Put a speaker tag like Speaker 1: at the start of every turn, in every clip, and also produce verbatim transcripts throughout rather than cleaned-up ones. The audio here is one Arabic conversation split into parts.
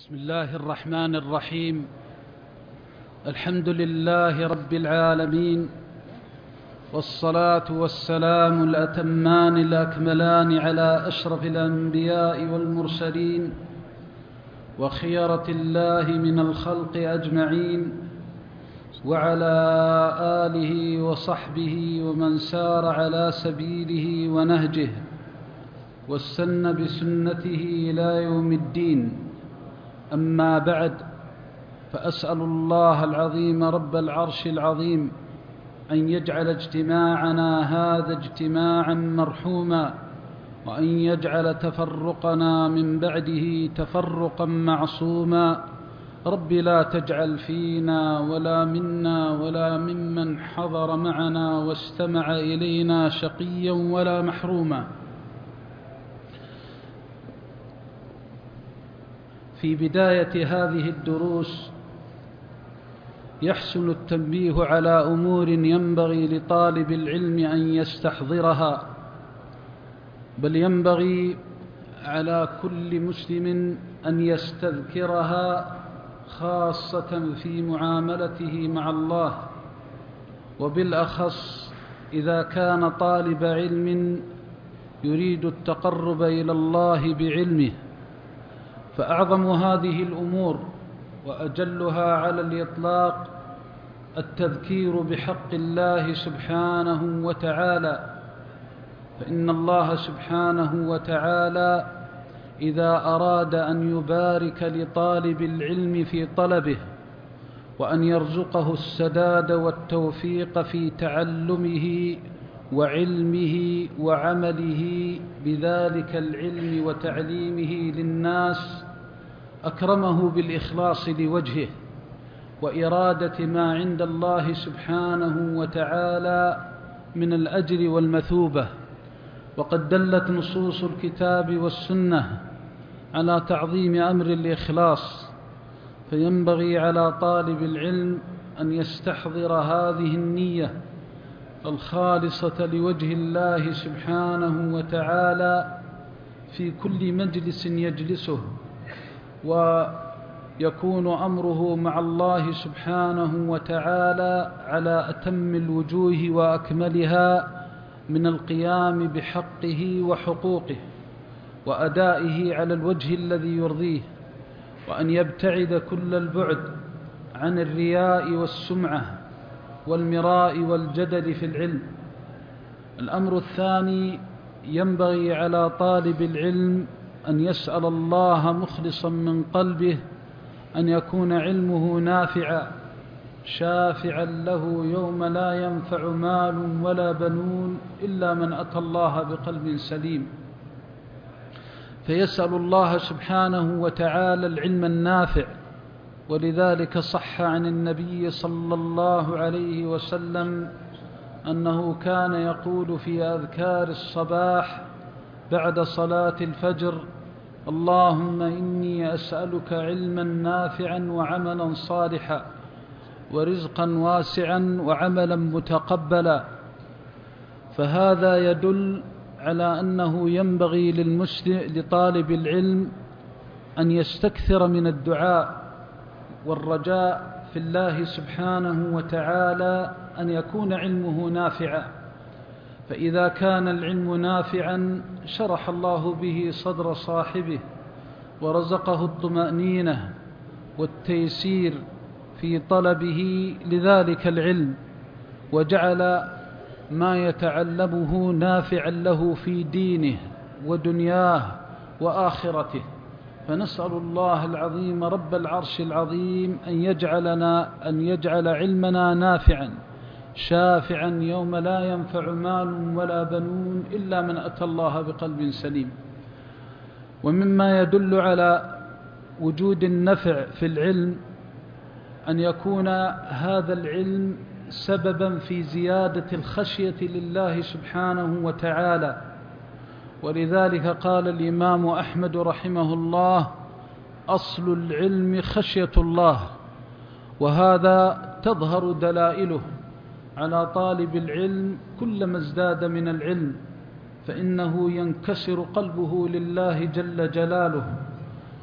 Speaker 1: بسم الله الرحمن الرحيم. الحمد لله رب العالمين، والصلاة والسلام الأتمان الأكملان على أشرف الأنبياء والمرسلين وخيرة الله من الخلق أجمعين، وعلى آله وصحبه ومن سار على سبيله ونهجه واستنى بسنته إلى يوم الدين. أما بعد، فأسأل الله العظيم رب العرش العظيم أن يجعل اجتماعنا هذا اجتماعا مرحوما، وأن يجعل تفرقنا من بعده تفرقا معصوما. رب لا تجعل فينا ولا منا ولا ممن حضر معنا واستمع إلينا شقيا ولا محروما. في بداية هذه الدروس يحسن التنبيه على أمور ينبغي لطالب العلم أن يستحضرها، بل ينبغي على كل مسلم أن يستذكرها، خاصة في معاملته مع الله، وبالأخص إذا كان طالب علم يريد التقرب إلى الله بعلمه. فأعظم هذه الأمور وأجلها على الإطلاق التذكير بحق الله سبحانه وتعالى، فإن الله سبحانه وتعالى إذا أراد أن يبارك لطالب العلم في طلبه وأن يرزقه السداد والتوفيق في تعلمه وعلمه وعمله بذلك العلم وتعليمه للناس، أكرمه بالإخلاص لوجهه وإرادة ما عند الله سبحانه وتعالى من الأجر والمثوبة. وقد دلت نصوص الكتاب والسنة على تعظيم أمر الإخلاص، فينبغي على طالب العلم أن يستحضر هذه النية الخالصة لوجه الله سبحانه وتعالى في كل مجلس يجلسه، ويكون أمره مع الله سبحانه وتعالى على أتم الوجوه وأكملها من القيام بحقه وحقوقه وأدائه على الوجه الذي يرضيه، وأن يبتعد كل البعد عن الرياء والسمعة والمراء والجدل في العلم. الأمر الثاني، ينبغي على طالب العلم أن يسأل الله مخلصا من قلبه أن يكون علمه نافعا شافعا له يوم لا ينفع مال ولا بنون إلا من أتى الله بقلب سليم. فيسأل الله سبحانه وتعالى العلم النافع، ولذلك صح عن النبي صلى الله عليه وسلم أنه كان يقول في أذكار الصباح بعد صلاة الفجر: اللهم إني أسألك علما نافعا وعملا صالحا ورزقا واسعا وعملا متقبلا. فهذا يدل على أنه ينبغي للمسلم لطالب العلم أن يستكثر من الدعاء والرجاء في الله سبحانه وتعالى أن يكون علمه نافعا، فإذا كان العلم نافعا شرح الله به صدر صاحبه ورزقه الطمأنينة والتيسير في طلبه لذلك العلم، وجعل ما يتعلمه نافعا له في دينه ودنياه وآخرته. فنسأل الله العظيم رب العرش العظيم أن يجعلنا أن يجعل علمنا نافعا شافعا يوم لا ينفع مال ولا بنون إلا من أتى الله بقلب سليم. ومما يدل على وجود النفع في العلم أن يكون هذا العلم سببا في زيادة الخشية لله سبحانه وتعالى، ولذلك قال الإمام أحمد رحمه الله: أصل العلم خشية الله. وهذا تظهر دلائله على طالب العلم كلما ازداد من العلم، فإنه ينكسر قلبه لله جل جلاله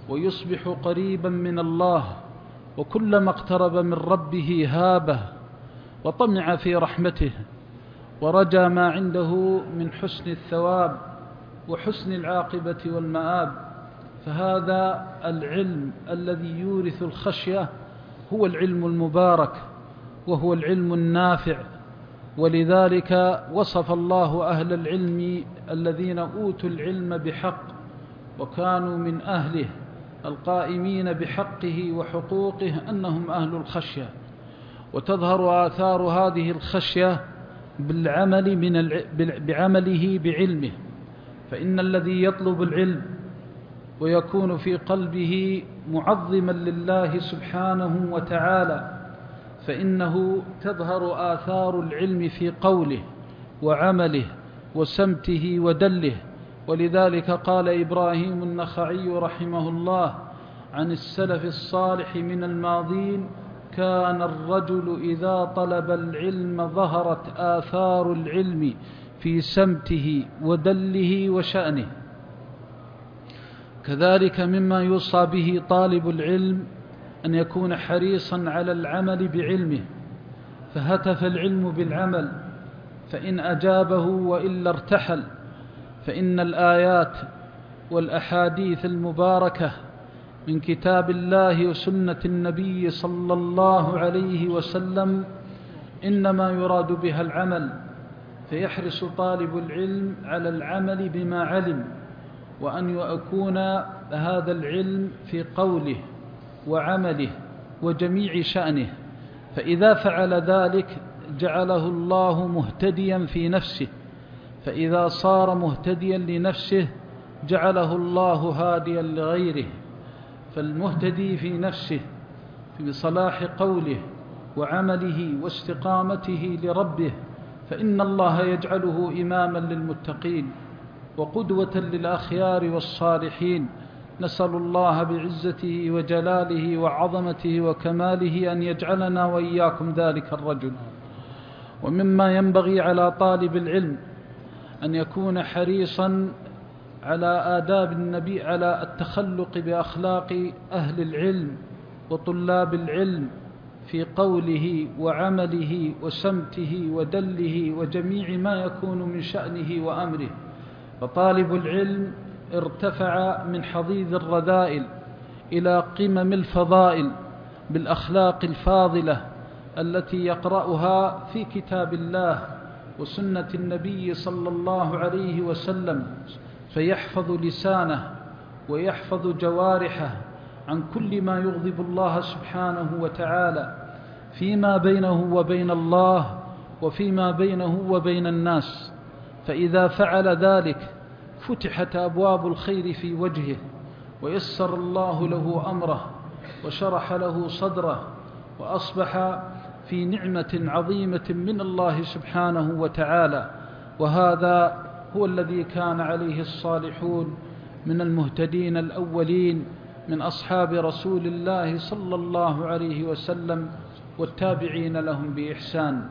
Speaker 1: ويصبح قريبا من الله، وكلما اقترب من ربه هابه وطمع في رحمته ورجى ما عنده من حسن الثواب وحسن العاقبة والمآب. فهذا العلم الذي يورث الخشية هو العلم المبارك وهو العلم النافع. ولذلك وصف الله أهل العلم الذين أوتوا العلم بحق وكانوا من أهله القائمين بحقه وحقوقه أنهم أهل الخشية. وتظهر آثار هذه الخشية بالعمل من الع... بعمله بعلمه. فإن الذي يطلب العلم ويكون في قلبه معظما لله سبحانه وتعالى فإنه تظهر آثار العلم في قوله وعمله وسمته ودله. ولذلك قال إبراهيم النخعي رحمه الله عن السلف الصالح من الماضين: كان الرجل إذا طلب العلم ظهرت آثار العلم في سمته ودله وشأنه. كذلك مما يوصى به طالب العلم أن يكون حريصا على العمل بعلمه، فهتف العلم بالعمل، فإن أجابه وإلا ارتحل. فإن الآيات والأحاديث المباركة من كتاب الله وسنة النبي صلى الله عليه وسلم إنما يراد بها العمل، فيحرص طالب العلم على العمل بما علم، وأن يكون هذا العلم في قوله وعمله وجميع شأنه. فإذا فعل ذلك جعله الله مهتديا في نفسه، فإذا صار مهتديا لنفسه جعله الله هاديا لغيره. فالمهتدي في نفسه بصلاح قوله وعمله واستقامته لربه فإن الله يجعله إماما للمتقين وقدوة للأخيار والصالحين. نسأل الله بعزته وجلاله وعظمته وكماله أن يجعلنا وإياكم ذلك الرجل. ومما ينبغي على طالب العلم أن يكون حريصا على آداب النبي، على التخلق بأخلاق أهل العلم وطلاب العلم في قوله وعمله وسمته ودله وجميع ما يكون من شأنه وأمره. فطالب العلم ارتفع من حضيض الرذائل إلى قمم الفضائل بالأخلاق الفاضلة التي يقرأها في كتاب الله وسنة النبي صلى الله عليه وسلم، فيحفظ لسانه ويحفظ جوارحه عن كل ما يغضب الله سبحانه وتعالى فيما بينه وبين الله وفيما بينه وبين الناس. فإذا فعل ذلك فتحت أبواب الخير في وجهه، ويسر الله له أمره وشرح له صدره، وأصبح في نعمة عظيمة من الله سبحانه وتعالى. وهذا هو الذي كان عليه الصالحون من المهتدين الأولين من أصحاب رسول الله صلى الله عليه وسلم والتابعين لهم بإحسان.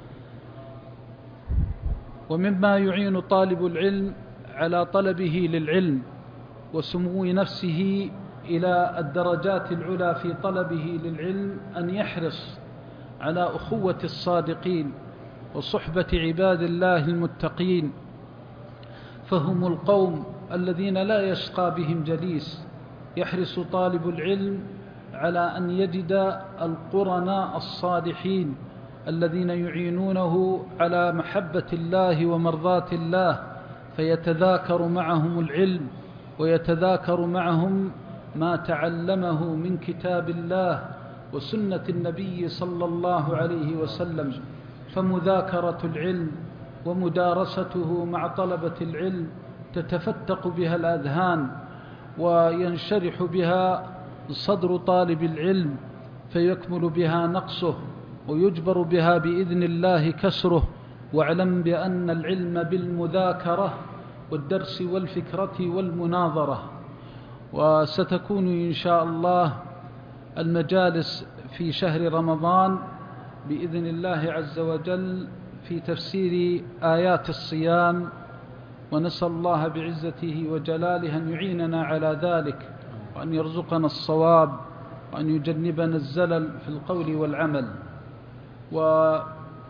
Speaker 1: ومما يعين طالب العلم على طلبه للعلم وسمو نفسه إلى الدرجات العلى في طلبه للعلم أن يحرص على أخوة الصادقين وصحبة عباد الله المتقين، فهم القوم الذين لا يشقى بهم جليس. يحرص طالب العلم على أن يجد القرناء الصالحين الذين يعينونه على محبة الله ومرضاة الله، فيتذاكر معهم العلم ويتذاكر معهم ما تعلمه من كتاب الله وسنة النبي صلى الله عليه وسلم. فمذاكرة العلم ومدارسته مع طلبة العلم تتفتق بها الأذهان وينشرح بها صدر طالب العلم، فيكمل بها نقصه ويجبر بها بإذن الله كسره. واعلم بأن العلم بالمذاكرة والدرس والفكرة والمناظرة. وستكون إن شاء الله المجالس في شهر رمضان بإذن الله عز وجل في تفسير آيات الصيام، ونسأل الله بعزته وجلاله أن يعيننا على ذلك وأن يرزقنا الصواب وأن يجنبنا الزلل في القول والعمل. وهذه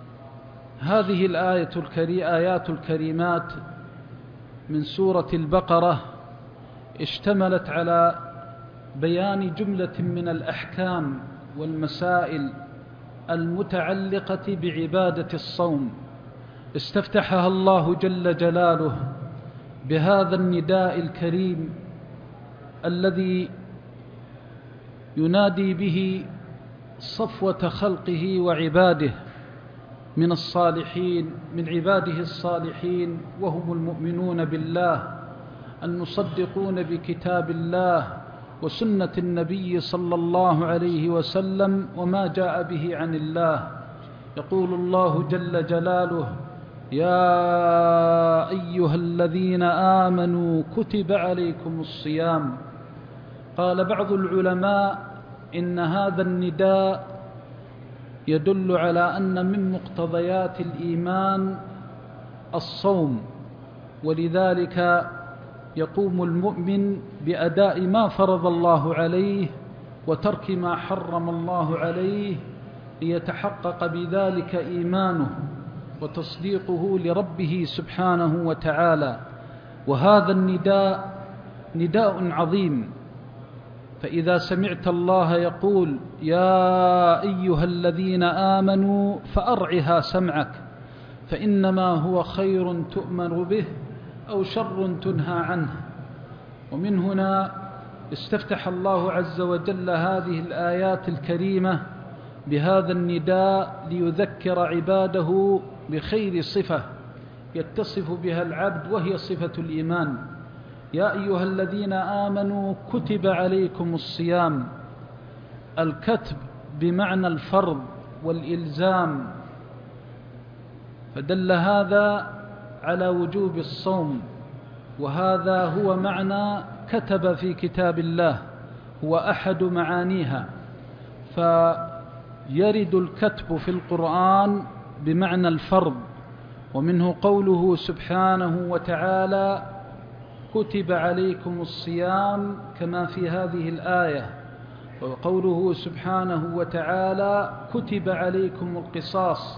Speaker 1: الآية الكري... آيات الكريمات من سورة البقرة اشتملت على بيان جملة من الأحكام والمسائل المتعلقة بعبادة الصوم. استفتحها الله جل جلاله بهذا النداء الكريم الذي ينادي به صفوة خلقه وعباده من الصالحين من عباده الصالحين وهم المؤمنون بالله المصدقون بكتاب الله وسنة النبي صلى الله عليه وسلم وما جاء به عن الله. يقول الله جل جلاله: يا أيها الذين آمنوا كتب عليكم الصيام. قال بعض العلماء إن هذا النداء يدل على أن من مقتضيات الإيمان الصوم، ولذلك يقوم المؤمن بأداء ما فرض الله عليه وترك ما حرم الله عليه ليتحقق بذلك إيمانه وتصديقه لربه سبحانه وتعالى. وهذا النداء نداء عظيم، فإذا سمعت الله يقول: يا أيها الذين آمنوا فأرعها سمعك، فإنما هو خير تؤمر به أو شر تنهى عنه. ومن هنا استفتح الله عز وجل هذه الآيات الكريمة بهذا النداء ليذكر عباده بخير صفة يتصف بها العبد، وهي صفة الإيمان. يا أيها الذين آمنوا كتب عليكم الصيام. الكتب بمعنى الفرض والإلزام، فدل هذا على وجوب الصوم، وهذا هو معنى كتب في كتاب الله، هو أحد معانيها. فيرد الكتب في القرآن بمعنى الفرض، ومنه قوله سبحانه وتعالى: كتب عليكم الصيام كما في هذه الآية. وقوله سبحانه وتعالى: كتب عليكم القصاص،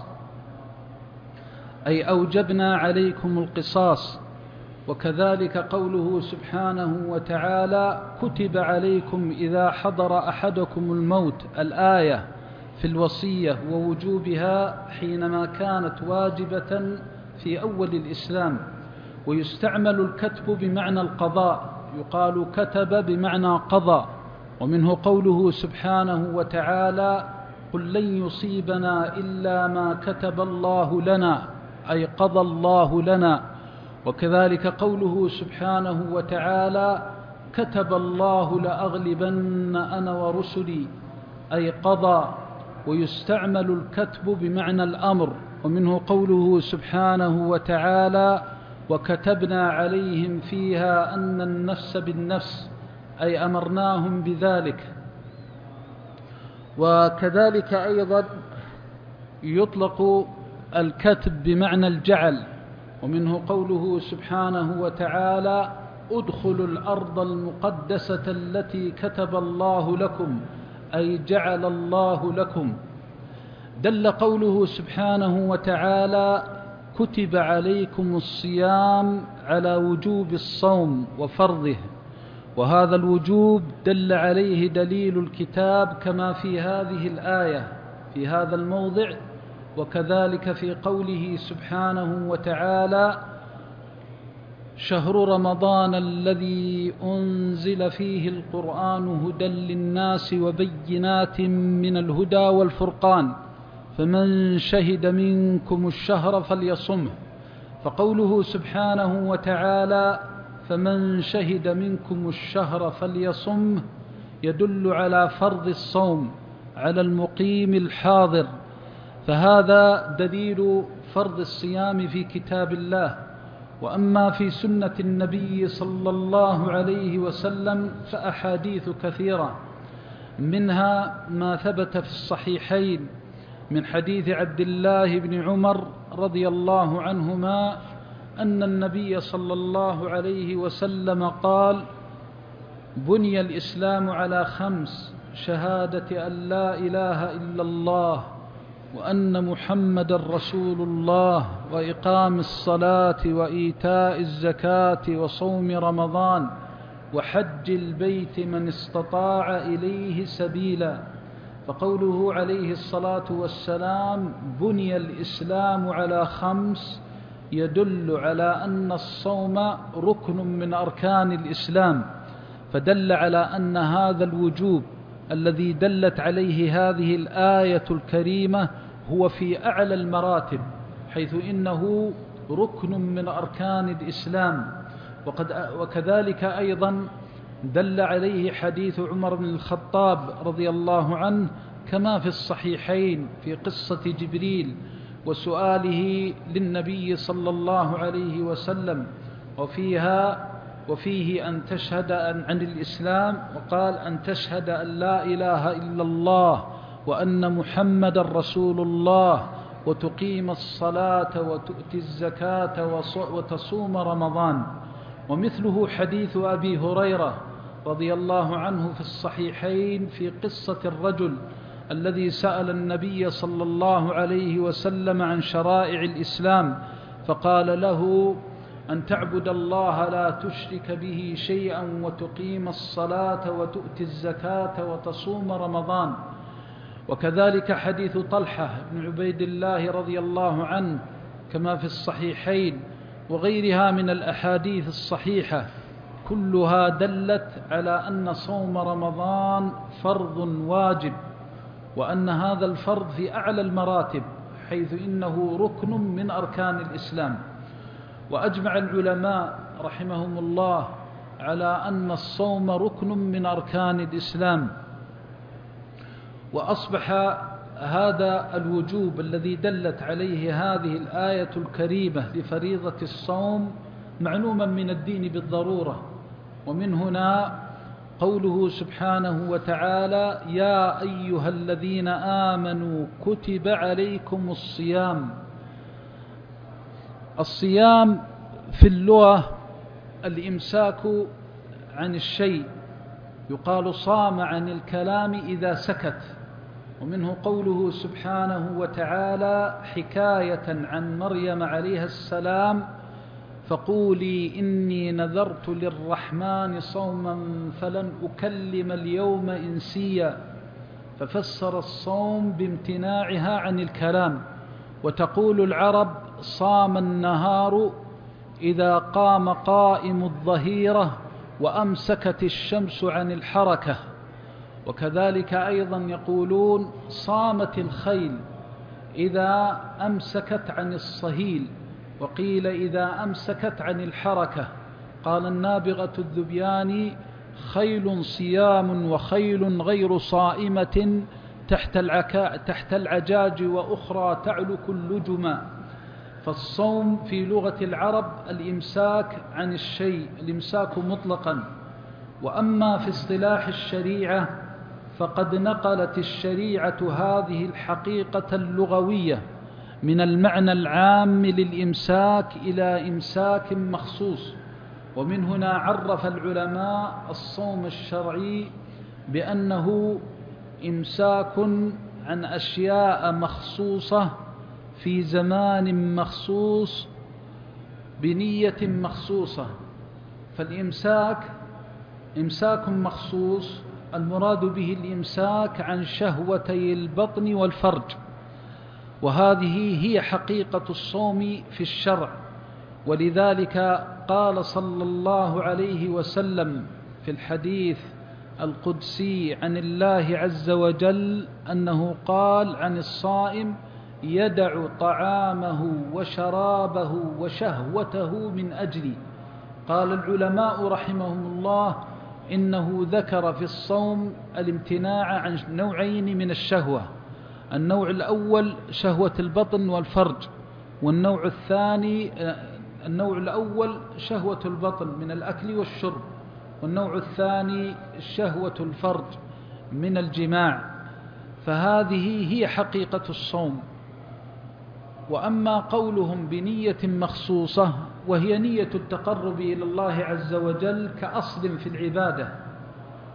Speaker 1: أي أوجبنا عليكم القصاص. وكذلك قوله سبحانه وتعالى: كتب عليكم إذا حضر أحدكم الموت، الآية في الوصية ووجوبها حينما كانت واجبة في أول الإسلام. ويستعمل الكتب بمعنى القضاء، يقال كتب بمعنى قضى. ومنه قوله سبحانه وتعالى: قل لن يصيبنا إلا ما كتب الله لنا، أي قضى الله لنا. وكذلك قوله سبحانه وتعالى: كتب الله لأغلبن أنا ورسلي، أي قضى. ويستعمل الكتب بمعنى الأمر، ومنه قوله سبحانه وتعالى: وكتبنا عليهم فيها أن النفس بالنفس، أي أمرناهم بذلك. وكذلك أيضا يطلق الكتب بمعنى الجعل، ومنه قوله سبحانه وتعالى: ادخلوا الأرض المقدسة التي كتب الله لكم، أي جعل الله لكم. دل قوله سبحانه وتعالى: كتب عليكم الصيام على وجوب الصوم وفرضه، وهذا الوجوب دل عليه دليل الكتاب كما في هذه الآية في هذا الموضع، وكذلك في قوله سبحانه وتعالى: شهر رمضان الذي أنزل فيه القرآن هدى للناس وبينات من الهدى والفرقان فمن شهد منكم الشهر فليصمه. فقوله سبحانه وتعالى: فمن شهد منكم الشهر فليصمه يدل على فرض الصوم على المقيم الحاضر، فهذا دليل فرض الصيام في كتاب الله. وأما في سنة النبي صلى الله عليه وسلم فأحاديث كثيرة، منها ما ثبت في الصحيحين من حديث عبد الله بن عمر رضي الله عنهما أن النبي صلى الله عليه وسلم قال: بني الإسلام على خمس: شهادة أن لا إله إلا الله وأن محمد رسول الله، وإقام الصلاة، وإيتاء الزكاة، وصوم رمضان، وحج البيت من استطاع إليه سبيلا. فقوله عليه الصلاة والسلام بني الإسلام على خمس يدل على أن الصوم ركن من أركان الإسلام، فدل على أن هذا الوجوب الذي دلت عليه هذه الآية الكريمة هو في أعلى المراتب، حيث إنه ركن من أركان الإسلام. وقد وكذلك أيضا دل عليه حديث عمر بن الخطاب رضي الله عنه كما في الصحيحين في قصة جبريل وسؤاله للنبي صلى الله عليه وسلم، وفيها وفيه أن تشهد عن الإسلام، وقال أن تشهد أن لا إله إلا الله وأن محمد رسول الله، وتقيم الصلاة، وتؤتي الزكاة، وتصوم رمضان. ومثله حديث أبي هريرة رضي الله عنه في الصحيحين في قصة الرجل الذي سأل النبي صلى الله عليه وسلم عن شرائع الإسلام، فقال له أن تعبد الله لا تشرك به شيئا، وتقيم الصلاة، وتؤتي الزكاة، وتصوم رمضان. وكذلك حديث طلحة بن عبيد الله رضي الله عنه كما في الصحيحين وغيرها من الأحاديث الصحيحة، كلها دلت على أن صوم رمضان فرض واجب، وأن هذا الفرض في أعلى المراتب، حيث إنه ركن من أركان الإسلام. وأجمع العلماء رحمهم الله على أن الصوم ركن من أركان الإسلام. وأصبح هذا الوجوب الذي دلت عليه هذه الآية الكريمة لفريضة الصوم معلوما من الدين بالضرورة. ومن هنا قوله سبحانه وتعالى يا أيها الذين آمنوا كتب عليكم الصيام. الصيام في اللغة الإمساك عن الشيء، يقال صام عن الكلام إذا سكت. ومنه قوله سبحانه وتعالى حكاية عن مريم عليها السلام فقولي إني نذرت للرحمن صوما فلن أكلم اليوم إنسيا، ففسر الصوم بامتناعها عن الكلام. وتقول العرب صام النهار إذا قام قائم الظهيرة وأمسكت الشمس عن الحركة. وكذلك أيضا يقولون صامت الخيل إذا أمسكت عن الصهيل، وقيل إذا أمسكت عن الحركة. قال النابغة الذبياني خيل صيام وخيل غير صائمة تحت, العكا تحت العجاج وأخرى تعلك اللجما. فالصوم في لغة العرب الإمساك عن الشيء، الإمساك مطلقا. وأما في اصطلاح الشريعة فقد نقلت الشريعة هذه الحقيقة اللغوية من المعنى العام للإمساك إلى إمساك مخصوص. ومن هنا عرف العلماء الصوم الشرعي بأنه إمساك عن أشياء مخصوصة في زمان مخصوص بنية مخصوصة. فالإمساك إمساك مخصوص المراد به الإمساك عن شهوتي البطن والفرج، وهذه هي حقيقة الصوم في الشرع. ولذلك قال صلى الله عليه وسلم في الحديث القدسي عن الله عز وجل أنه قال عن الصائم يدع طعامه وشرابه وشهوته من أجلي. قال العلماء رحمهم الله إنه ذكر في الصوم الامتناع عن نوعين من الشهوة: النوع الأول شهوة البطن والفرج، والنوع الثاني النوع الأول شهوة البطن من الأكل والشرب، والنوع الثاني شهوة الفرج من الجماع. فهذه هي حقيقة الصوم. وأما قولهم بنية مخصوصة وهي نية التقرب إلى الله عز وجل كأصل في العبادة،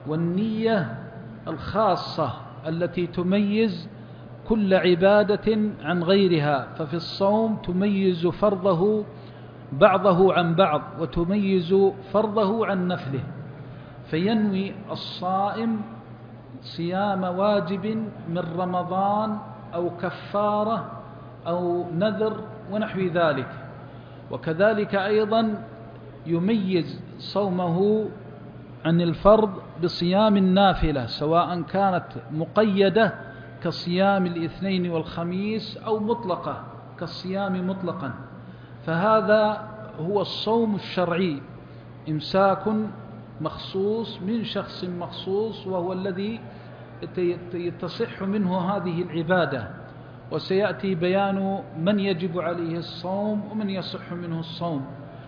Speaker 1: والنية الخاصة التي تميز كل عبادة عن غيرها. ففي الصوم تميز فرضه بعضه عن بعض، وتميز فرضه عن نفله، فينوي الصائم صيام واجب من رمضان أو كفارة أو نذر ونحو ذلك. وكذلك أيضا يميز صومه عن الفرض بصيام النافلة، سواء كانت مقيدة كصيام الاثنين والخميس أو مطلقة كالصيام مطلقا. فهذا هو الصوم الشرعي، إمساك مخصوص من شخص مخصوص، وهو الذي تصح منه هذه العبادة. وسيأتي بيان من يجب عليه الصوم ومن يصح منه الصوم.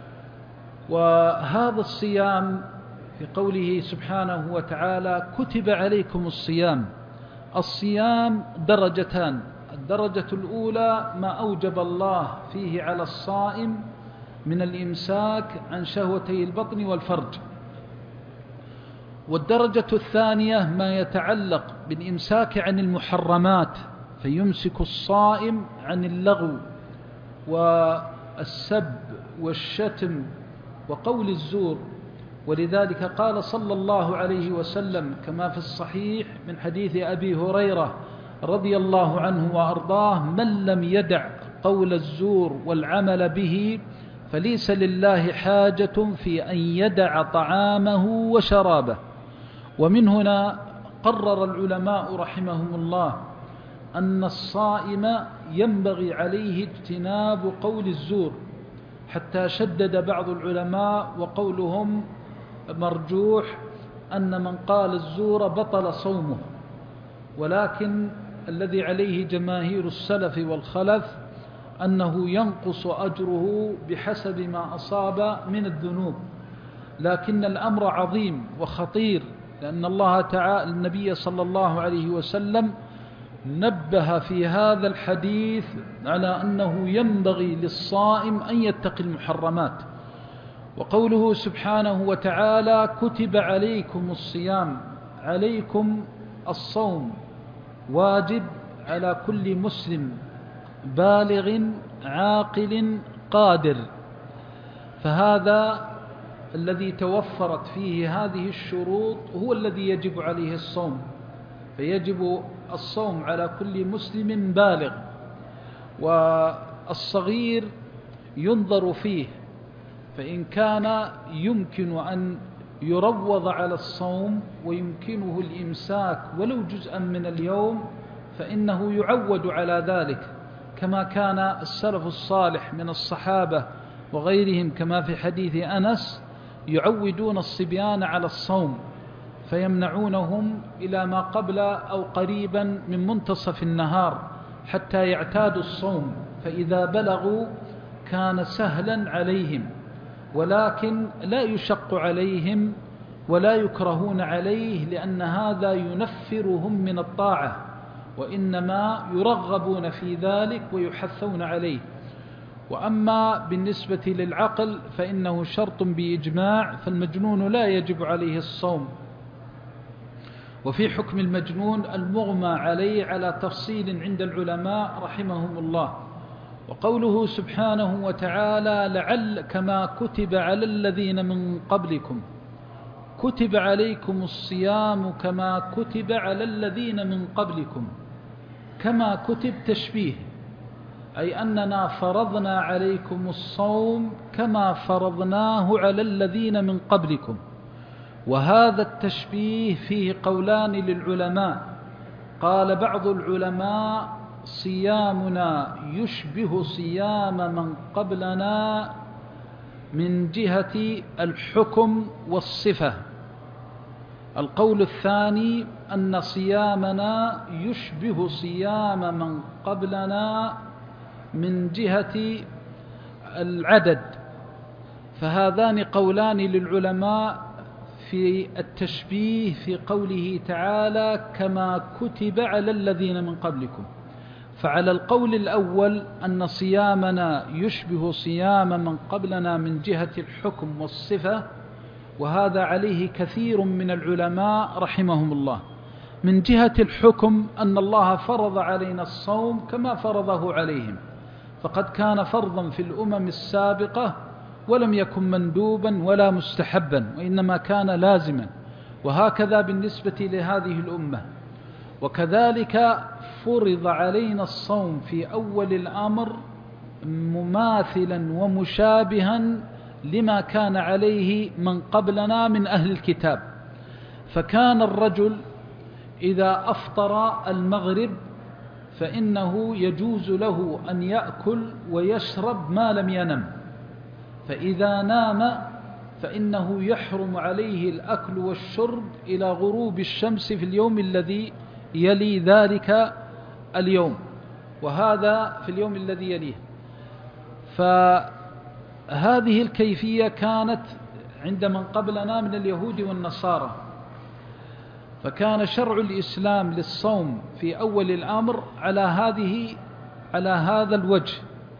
Speaker 1: وهذا الصيام في قوله سبحانه وتعالى كتب عليكم الصيام. الصيام درجتان: الدرجة الأولى ما أوجب الله فيه على الصائم من الإمساك عن شهوتي البطن والفرج، والدرجة الثانية ما يتعلق بالإمساك عن المحرمات، فيمسك الصائم عن اللغو والسب والشتم وقول الزور. ولذلك قال صلى الله عليه وسلم كما في الصحيح من حديث أبي هريرة رضي الله عنه وأرضاه: من لم يدع قول الزور والعمل به فليس لله حاجة في أن يدع طعامه وشرابه. ومن هنا قرر العلماء رحمهم الله أن الصائم ينبغي عليه اجتناب قول الزور، حتى شدد بعض العلماء وقولهم مرجوح أن من قال الزور بطل صومه، ولكن الذي عليه جماهير السلف والخلف أنه ينقص أجره بحسب ما أصاب من الذنوب. لكن الأمر عظيم وخطير، لأن الله تعالى النبي صلى الله عليه وسلم نبه في هذا الحديث على أنه ينبغي للصائم أن يتقي المحرمات. وقوله سبحانه وتعالى كتب عليكم الصيام، عليكم الصوم واجب على كل مسلم بالغ عاقل قادر، فهذا الذي توفرت فيه هذه الشروط هو الذي يجب عليه الصوم. فيجب الصوم على كل مسلم بالغ. والصغير ينظر فيه، فإن كان يمكن أن يروض على الصوم ويمكنه الإمساك ولو جزءا من اليوم فإنه يعود على ذلك، كما كان السلف الصالح من الصحابة وغيرهم كما في حديث أنس يعودون الصبيان على الصوم، فيمنعونهم إلى ما قبل أو قريبا من منتصف النهار حتى يعتادوا الصوم، فإذا بلغوا كان سهلا عليهم، ولكن لا يشق عليهم ولا يكرهون عليه، لأن هذا ينفرهم من الطاعة، وإنما يرغبون في ذلك ويحثون عليه. وأما بالنسبة للعقل فإنه شرط بإجماع، فالمجنون لا يجب عليه الصوم. وفي حكم المجنون المغمى عليه على تفصيل عند العلماء رحمهم الله. وقوله سبحانه وتعالى لعل كما كتب على الذين من قبلكم، كتب عليكم الصيام كما كتب على الذين من قبلكم. كما كتب تشبيه، أي أننا فرضنا عليكم الصوم كما فرضناه على الذين من قبلكم. وهذا التشبيه فيه قولان للعلماء. قال بعض العلماء صيامنا يشبه صيام من قبلنا من جهة الحكم والصفة. القول الثاني أن صيامنا يشبه صيام من قبلنا من جهة العدد. فهذان قولان للعلماء في التشبيه في قوله تعالى كما كتب على الذين من قبلكم. فعلى القول الأول أن صيامنا يشبه صيام من قبلنا من جهة الحكم والصفة، وهذا عليه كثير من العلماء رحمهم الله. من جهة الحكم أن الله فرض علينا الصوم كما فرضه عليهم، فقد كان فرضا في الأمم السابقة ولم يكن مندوبا ولا مستحبا، وإنما كان لازما، وهكذا بالنسبة لهذه الأمة. وكذلك فرض علينا الصوم في أول الأمر مماثلا ومشابها لما كان عليه من قبلنا من أهل الكتاب. فكان الرجل إذا أفطر المغرب فإنه يجوز له أن يأكل ويشرب ما لم ينم، فإذا نام فإنه يحرم عليه الأكل والشرب إلى غروب الشمس في اليوم الذي يلي ذلك اليوم، وهذا في اليوم الذي يليه. فهذه الكيفية كانت عند من قبلنا من اليهود والنصارى. فكان شرع الإسلام للصوم في أول الأمر على هذه على هذا الوجه،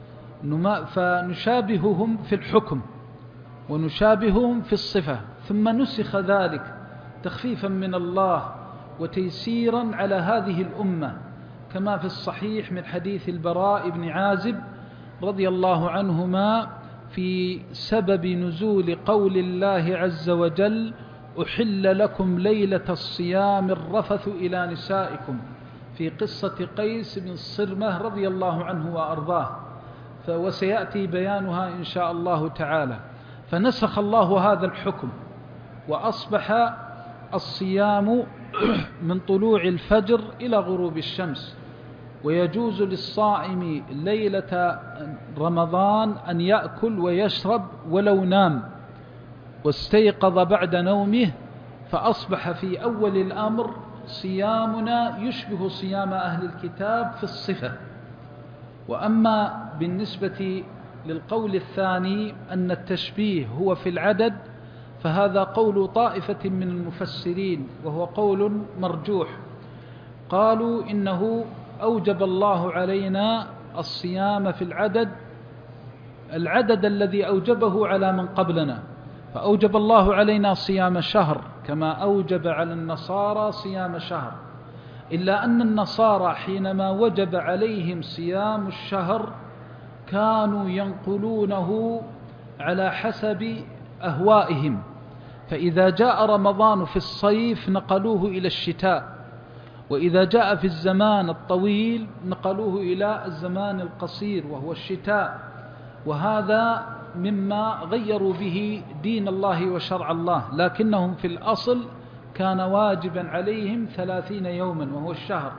Speaker 1: فنشابههم في الحكم ونشابههم في الصفة، ثم نسخ ذلك تخفيفا من الله وتيسيرا على هذه الأمة، كما في الصحيح من حديث البراء بن عازب رضي الله عنهما في سبب نزول قول الله عز وجل: أحل لكم ليلة الصيام الرفث إلى نسائكم، في قصة قيس بن صرمة رضي الله عنه وأرضاه، وسيأتي بيانها إن شاء الله تعالى. فنسخ الله هذا الحكم، وأصبح الصيام من طلوع الفجر إلى غروب الشمس، ويجوز للصائم ليلة رمضان أن يأكل ويشرب ولو نام واستيقظ بعد نومه، فأصبح في أول الأمر صيامنا يشبه صيام أهل الكتاب في الصفة. وأما بالنسبة للقول الثاني أن التشبيه هو في العدد، فهذا قول طائفة من المفسرين وهو قول مرجوح. قالوا إنه أوجب الله علينا الصيام في العدد العدد الذي أوجبه على من قبلنا، فأوجب الله علينا صيام شهر كما أوجب على النصارى صيام شهر، إلا أن النصارى حينما وجب عليهم صيام الشهر كانوا ينقلونه على حسب أهوائهم، فإذا جاء رمضان في الصيف نقلوه إلى الشتاء، وإذا جاء في الزمان الطويل نقلوه إلى الزمان القصير وهو الشتاء. وهذا مما غيروا به دين الله وشرع الله، لكنهم في الأصل كان واجبا عليهم ثلاثين يوما وهو الشهر.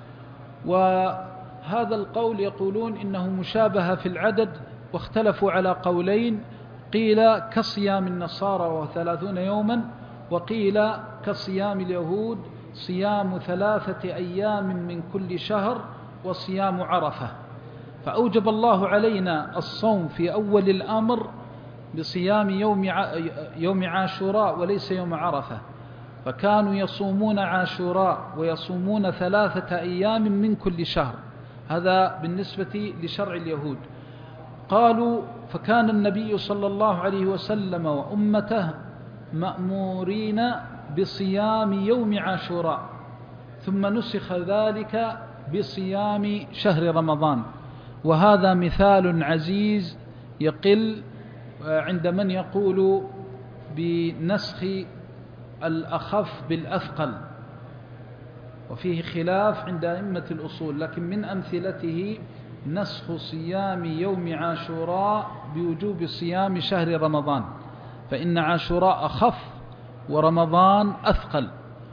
Speaker 1: وهذا القول يقولون إنه مشابه في العدد، واختلفوا على قولين: قيل كصيام النصارى وهو ثلاثون يوما، وقيل كصيام اليهود صيام ثلاثة أيام من كل شهر وصيام عرفة. فأوجب الله علينا الصوم في أول الأمر بصيام يوم يوم عاشوراء وليس يوم عرفة، فكانوا يصومون عاشوراء ويصومون ثلاثة أيام من كل شهر. هذا بالنسبة لشرع اليهود. قالوا: فكان النبي صلى الله عليه وسلم وأمته مأمورين بصيام يوم عاشوراء، ثم نسخ ذلك بصيام شهر رمضان. وهذا مثال عزيز يقل عند من يقول بنسخ الأخف بالأثقل، وفيه خلاف عند أئمة الأصول، لكن من أمثلته نسخ صيام يوم عاشوراء بوجوب صيام شهر رمضان، فإن عاشوراء أخف ورمضان أثقل.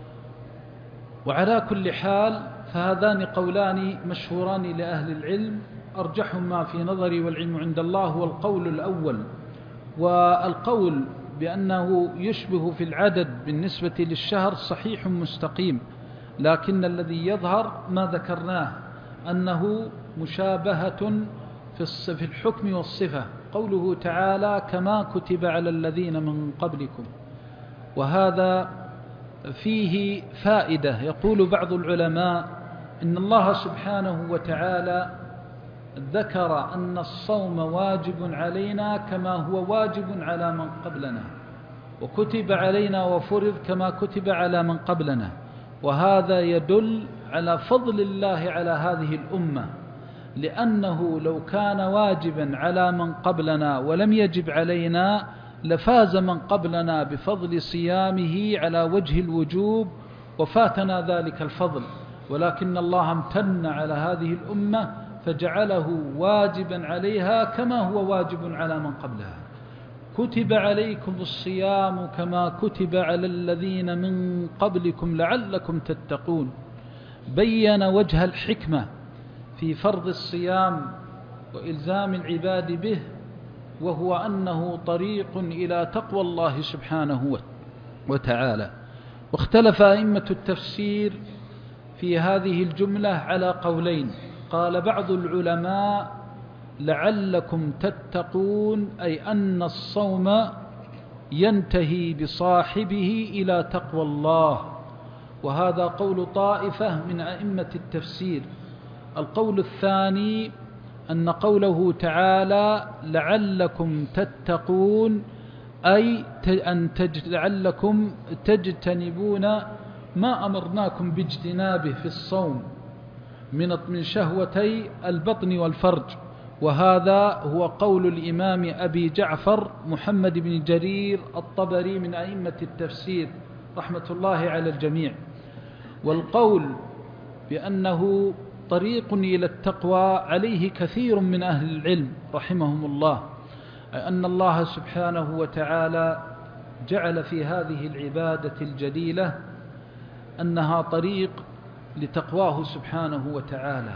Speaker 1: وعلى كل حال فهذان قولان مشهوران لأهل العلم، أرجحهما في نظري والعلم عند الله هو القول الأول. والقول بأنه يشبه في العدد بالنسبة للشهر صحيح مستقيم، لكن الذي يظهر ما ذكرناه أنه مشابهة في الحكم والصفة. قوله تعالى: كما كتب على الذين من قبلكم، وهذا فيه فائدة. يقول بعض العلماء إن الله سبحانه وتعالى ذكر أن الصوم واجب علينا كما هو واجب على من قبلنا، وكتب علينا وفرض كما كتب على من قبلنا، وهذا يدل على فضل الله على هذه الأمة، لأنه لو كان واجبا على من قبلنا ولم يجب علينا لفاز من قبلنا بفضل صيامه على وجه الوجوب وفاتنا ذلك الفضل، ولكن الله امتن على هذه الأمة فجعله واجبا عليها كما هو واجب على من قبلها. كتب عليكم الصيام كما كتب على الذين من قبلكم لعلكم تتقون. بين وجه الحكمة في فرض الصيام وإلزام العباد به، وهو أنه طريق إلى تقوى الله سبحانه وتعالى. واختلف أئمة التفسير في هذه الجملة على قولين. قال بعض العلماء لعلكم تتقون، أي أن الصوم ينتهي بصاحبه إلى تقوى الله، وهذا قول طائفة من أئمة التفسير. القول الثاني أن قوله تعالى لعلكم تتقون أي أن لعلكم تجتنبون ما أمرناكم باجتنابه في الصوم من شهوتي البطن والفرج، وهذا هو قول الإمام أبي جعفر محمد بن جرير الطبري من أئمة التفسير رحمة الله على الجميع. والقول بأنه طريق إلى التقوى عليه كثير من أهل العلم رحمهم الله، أن الله سبحانه وتعالى جعل في هذه العبادة الجليلة أنها طريق لتقواه سبحانه وتعالى.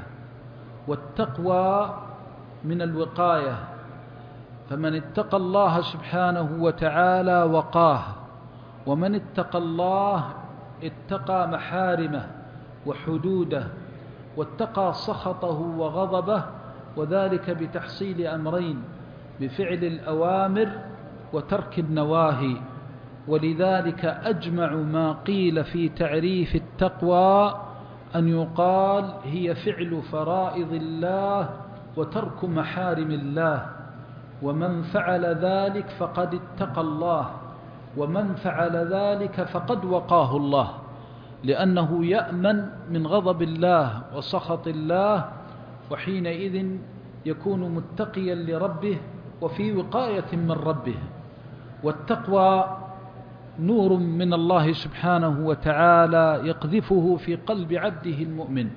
Speaker 1: والتقوى من الوقاية، فمن اتقى الله سبحانه وتعالى وقاه، ومن اتقى الله اتقى محارمه وحدوده، واتقى سخطه وغضبه، وذلك بتحصيل أمرين: بفعل الأوامر وترك النواهي. ولذلك أجمع ما قيل في تعريف التقوى أن يقال هي فعل فرائض الله وترك محارم الله، ومن فعل ذلك فقد اتقى الله، ومن فعل ذلك فقد وقاه الله، لأنه يأمن من غضب الله وسخط الله، وحينئذ يكون متقيا لربه وفي وقاية من ربه. والتقوى نور من الله سبحانه وتعالى يقذفه في قلب عبده المؤمن.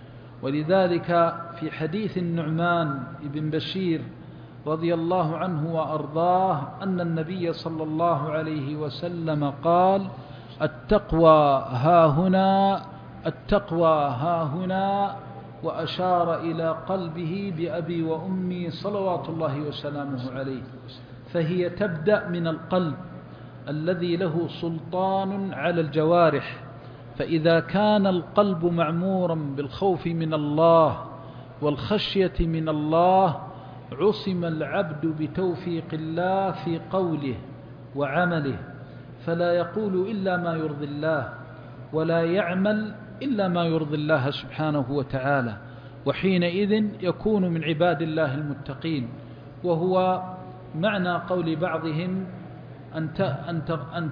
Speaker 1: ولذلك في حديث النعمان بن بشير رضي الله عنه وأرضاه أن النبي صلى الله عليه وسلم قال: التقوى ها هنا، التقوى ها هنا، وأشار إلى قلبه بأبي وأمي صلوات الله وسلامه عليه. فهي تبدأ من القلب الذي له سلطان على الجوارح، فإذا كان القلب معمورا بالخوف من الله والخشية من الله عصم العبد بتوفيق الله في قوله وعمله، فلا يقول إلا ما يرضي الله، ولا يعمل إلا ما يرضي الله سبحانه وتعالى، وحينئذ يكون من عباد الله المتقين. وهو معنى قول بعضهم أن أن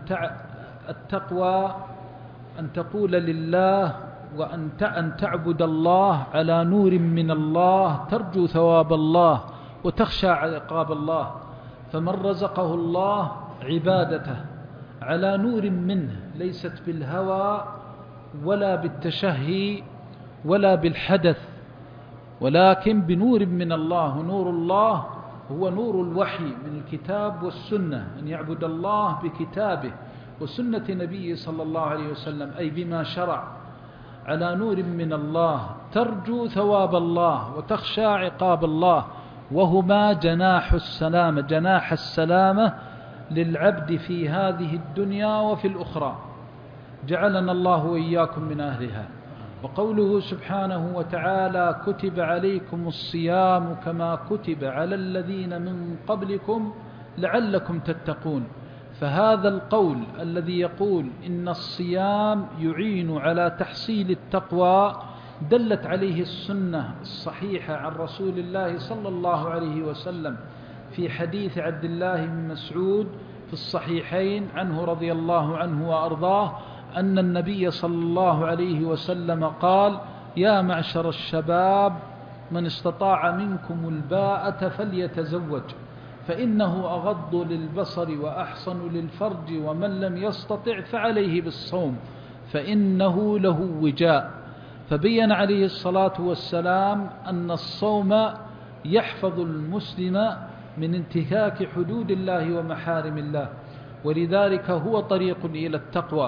Speaker 1: التقوى أن تقول لله وأن أن تعبد الله على نور من الله، ترجو ثواب الله وتخشى عقاب الله. فمن رزقه الله عبادته على نور منه، ليست بالهوى ولا بالتشهي ولا بالحدث، ولكن بنور من الله. نور الله هو نور الوحي من الكتاب والسنة، أن يعبد الله بكتابه وسنة نبيه صلى الله عليه وسلم، أي بما شرع على نور من الله، ترجو ثواب الله وتخشى عقاب الله، وهما جناح السلامة جناح السلامة للعبد في هذه الدنيا وفي الأخرى. جعلنا الله وإياكم من أهلها. وقوله سبحانه وتعالى: كتب عليكم الصيام كما كتب على الذين من قبلكم لعلكم تتقون. فهذا القول الذي يقول إن الصيام يعين على تحصيل التقوى دلت عليه السنة الصحيحة عن رسول الله صلى الله عليه وسلم في حديث عبد الله بن مسعود في الصحيحين عنه رضي الله عنه وأرضاه أن النبي صلى الله عليه وسلم قال: يا معشر الشباب من استطاع منكم الباءة فليتزوج فإنه أغض للبصر وأحصن للفرج ومن لم يستطع فعليه بالصوم فإنه له وجاء. فبين عليه الصلاة والسلام أن الصوم يحفظ المسلم من انتهاك حدود الله ومحارم الله، ولذلك هو طريق إلى التقوى.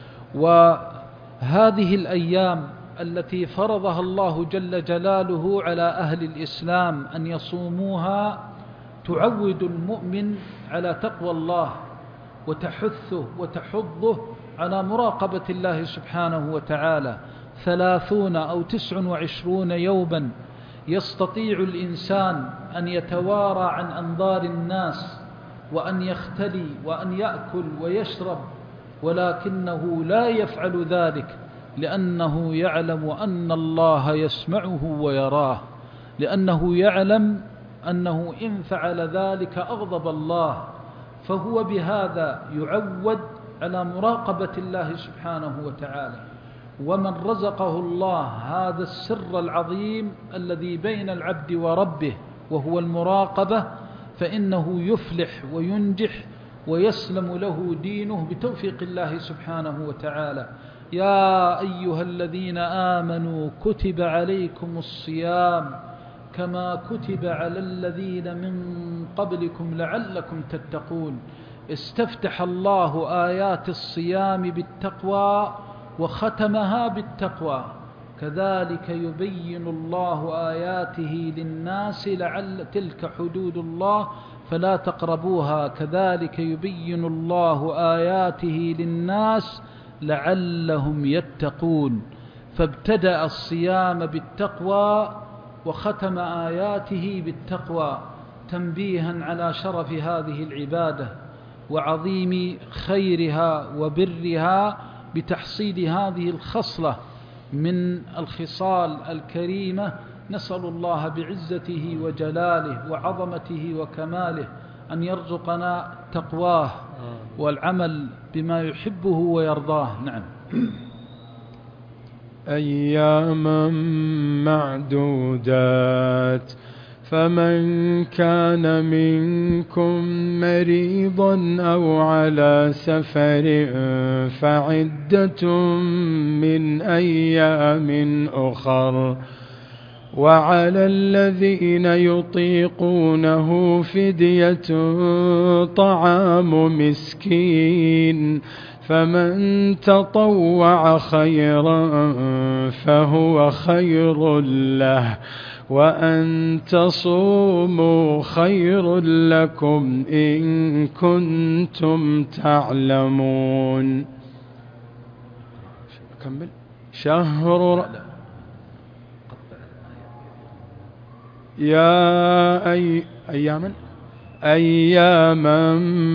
Speaker 1: وهذه الأيام التي فرضها الله جل جلاله على أهل الإسلام أن يصوموها تعود المؤمن على تقوى الله وتحثه وتحضه على مراقبة الله سبحانه وتعالى. ثلاثون أو تسع وعشرون يوما يستطيع الإنسان أن يتوارى عن أنظار الناس وأن يختلي وأن يأكل ويشرب، ولكنه لا يفعل ذلك لأنه يعلم أن الله يسمعه ويراه، لأنه يعلم أنه إن فعل ذلك أغضب الله، فهو بهذا يعود على مراقبة الله سبحانه وتعالى. ومن رزقه الله هذا السر العظيم الذي بين العبد وربه وهو المراقبة فإنه يفلح وينجح ويسلم له دينه بتوفيق الله سبحانه وتعالى. يا أيها الذين آمنوا كتب عليكم الصيام كما كتب على الذين من قبلكم لعلكم تتقون. استفتح الله آيات الصيام بالتقوى وختمها بالتقوى. كذلك يبين الله آياته للناس لعل تلك حدود الله فلا تقربوها كذلك يبين الله آياته للناس لعلهم يتقون. فابتدأ الصيام بالتقوى وختم آياته بالتقوى تنبيها على شرف هذه العبادة وعظيم خيرها وبرها بتحصيل هذه الخصلة من الخصال الكريمة. نسأل الله بعزته وجلاله وعظمته وكماله أن يرزقنا تقواه والعمل بما يحبه ويرضاه. نعم.
Speaker 2: أياما معدودات فمن كان منكم مريضا أو على سفر فعدة من أيام أخر وعلى الذين يطيقونه فدية طعام مسكين فمن تطوع خيرا فهو خير له وأن تصوموا خير لكم إن كنتم تعلمون. كمل. شهر يا أي أياما أياما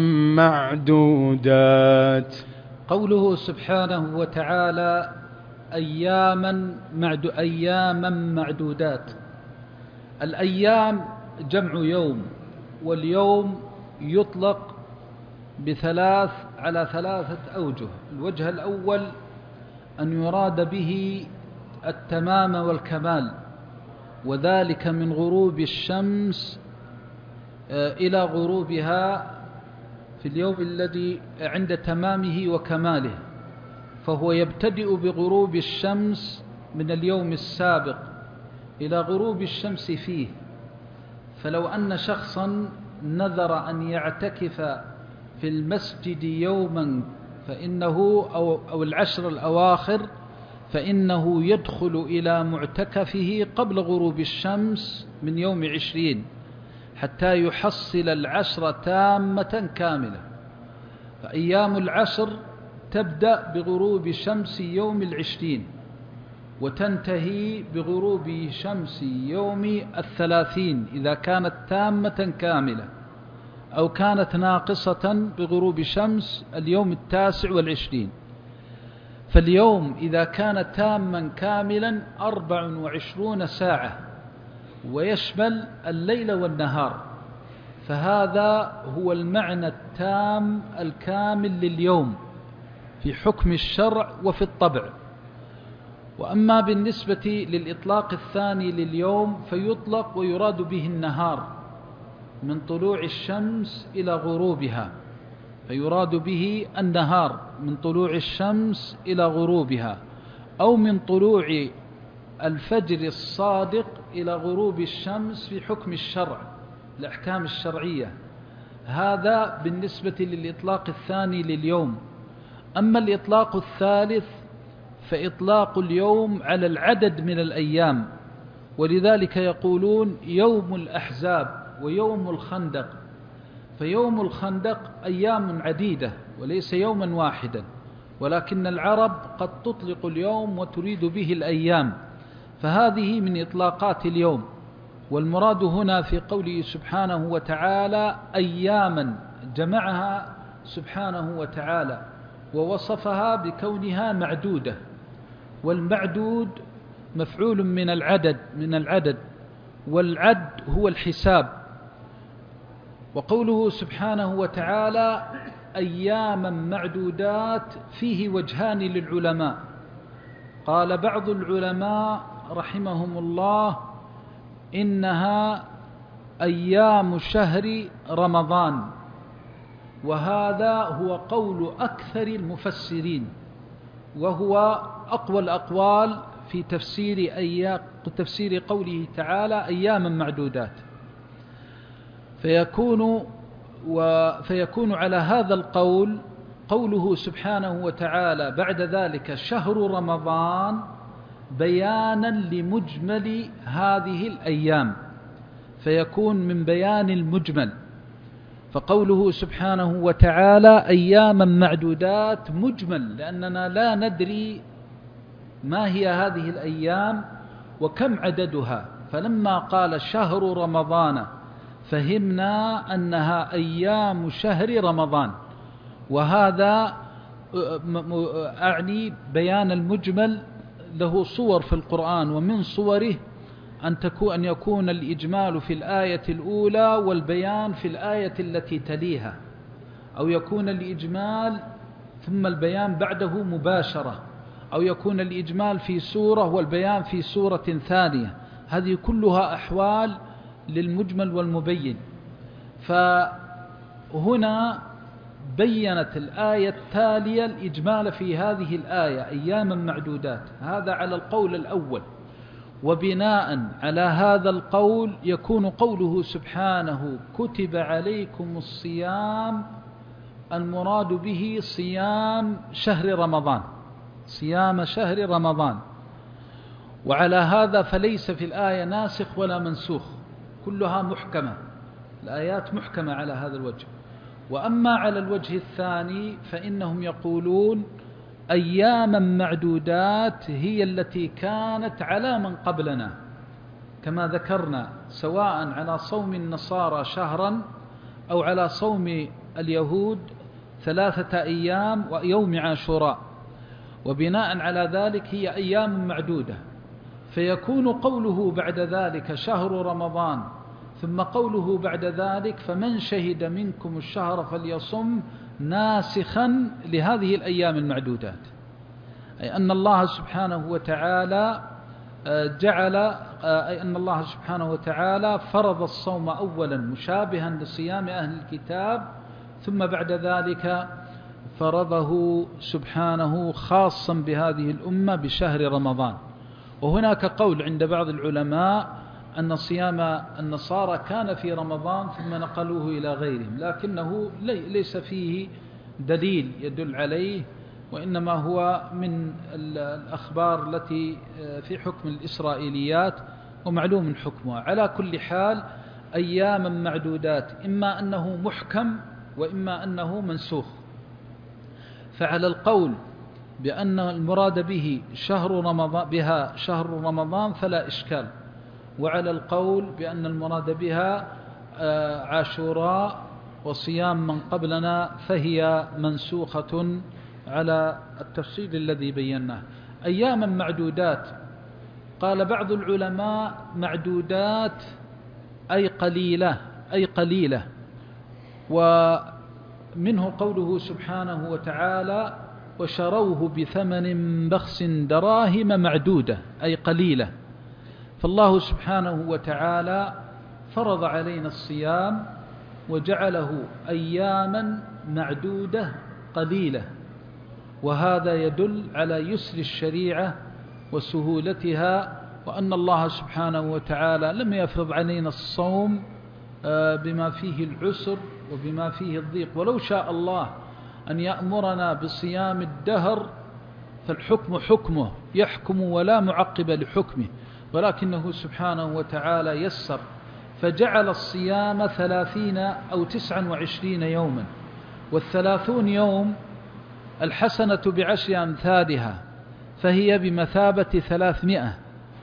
Speaker 2: معدودات.
Speaker 1: قوله سبحانه وتعالى أياما معد أياما معدودات. الأيام جمع يوم، واليوم يطلق بثلاث على ثلاثة أوجه. الوجه الأول أن يراد به التمام والكمال، وذلك من غروب الشمس إلى غروبها في اليوم الذي عند تمامه وكماله، فهو يبتدئ بغروب الشمس من اليوم السابق إلى غروب الشمس فيه. فلو أن شخصا نذر أن يعتكف في المسجد يوما فإنه أو, أو العشر الأواخر فإنه يدخل إلى معتكفه قبل غروب الشمس من يوم عشرين حتى يحصل العشر تامة كاملة. فأيام العشر تبدأ بغروب شمس يوم العشرين وتنتهي بغروب شمس يوم الثلاثين إذا كانت تامة كاملة، أو كانت ناقصة بغروب شمس اليوم التاسع والعشرين. فاليوم إذا كان تاما كاملا أربع وعشرون ساعة ويشمل الليل والنهار، فهذا هو المعنى التام الكامل لليوم في حكم الشرع وفي الطبع. وأما بالنسبة للإطلاق الثاني لليوم فيطلق ويراد به النهار من طلوع الشمس إلى غروبها، فيراد به النهار من طلوع الشمس إلى غروبها، أو من طلوع الفجر الصادق إلى غروب الشمس في حكم الشرع، الأحكام الشرعية. هذا بالنسبة للإطلاق الثاني لليوم. أما الإطلاق الثالث فإطلاق اليوم على العدد من الأيام، ولذلك يقولون يوم الأحزاب ويوم الخندق. فيوم الخندق أيام عديدة وليس يوما واحدا، ولكن العرب قد تطلق اليوم وتريد به الأيام، فهذه من إطلاقات اليوم. والمراد هنا في قوله سبحانه وتعالى أياما، جمعها سبحانه وتعالى ووصفها بكونها معدودة، والمعدود مفعول من العدد من العدد والعد هو الحساب. وقوله سبحانه وتعالى أياما معدودات فيه وجهان للعلماء. قال بعض العلماء رحمهم الله إنها أيام شهر رمضان، وهذا هو قول أكثر المفسرين، وهو أقوى الأقوال في تفسير أيام تفسير قوله تعالى أياما معدودات. فيكون فيكون على هذا القول قوله سبحانه وتعالى بعد ذلك شهر رمضان بيانا لمجمل هذه الأيام، فيكون من بيان المجمل. فقوله سبحانه وتعالى أياما معدودات مجمل، لأننا لا ندري ما هي هذه الأيام وكم عددها، فلما قال شهر رمضان فهمنا أنها أيام شهر رمضان. وهذا أعني بيان المجمل له صور في القرآن، ومن صوره أن تكون أن يكون الإجمال في الآية الأولى والبيان في الآية التي تليها، أو يكون الإجمال ثم البيان بعده مباشرة، أو يكون الإجمال في سورة والبيان في سورة ثانية. هذه كلها أحوال للمجمل والمبين. فهنا بيّنت الآية التالية الإجمال في هذه الآية أياما معدودات، هذا على القول الأول. وبناء على هذا القول يكون قوله سبحانه كتب عليكم الصيام المراد به صيام شهر رمضان، صيام شهر رمضان. وعلى هذا فليس في الآية ناسخ ولا منسوخ، كلها محكمة، الآيات محكمة على هذا الوجه. وأما على الوجه الثاني فإنهم يقولون أياما معدودات هي التي كانت على من قبلنا، كما ذكرنا، سواء على صوم النصارى شهرا أو على صوم اليهود ثلاثة أيام ويوم عاشوراء. وبناء على ذلك هي أيام معدودة. فيكون قوله بعد ذلك شهر رمضان، ثم قوله بعد ذلك فمن شهد منكم الشهر فليصم، ناسخا لهذه الأيام المعدودات، أي أن الله سبحانه وتعالى جعل أي أن الله سبحانه وتعالى فرض الصوم أولا مشابها لصيام أهل الكتاب، ثم بعد ذلك فرضه سبحانه خاصا بهذه الأمة بشهر رمضان. وهناك قول عند بعض العلماء أن صيام النصارى كان في رمضان ثم نقلوه إلى غيرهم، لكنه ليس فيه دليل يدل عليه، وإنما هو من الأخبار التي في حكم الإسرائيليات ومعلوم حكمها. على كل حال أياما معدودات إما أنه محكم وإما أنه منسوخ. فعلى القول بأن المراد به شهر رمضان بها شهر رمضان فلا إشكال، وعلى القول بأن المراد بها عاشوراء وصيام من قبلنا فهي منسوخة على التفصيل الذي بيناه. أياما معدودات، قال بعض العلماء معدودات أي قليلة، أي قليلة. ومنه قوله سبحانه وتعالى وشروه بثمن بخس دراهم معدودة أي قليلة. فالله سبحانه وتعالى فرض علينا الصيام وجعله أياما معدودة قليلة، وهذا يدل على يسر الشريعة وسهولتها، وأن الله سبحانه وتعالى لم يفرض علينا الصوم بما فيه العسر وبما فيه الضيق. ولو شاء الله أن يأمرنا بصيام الدهر فالحكم حكمه يحكم ولا معقب لحكمه، ولكنه سبحانه وتعالى يسر فجعل الصيام ثلاثين أو تسعا وعشرين يوما، والثلاثون يوم الحسنة بعشر أمثالها فهي بمثابة ثلاثمائة،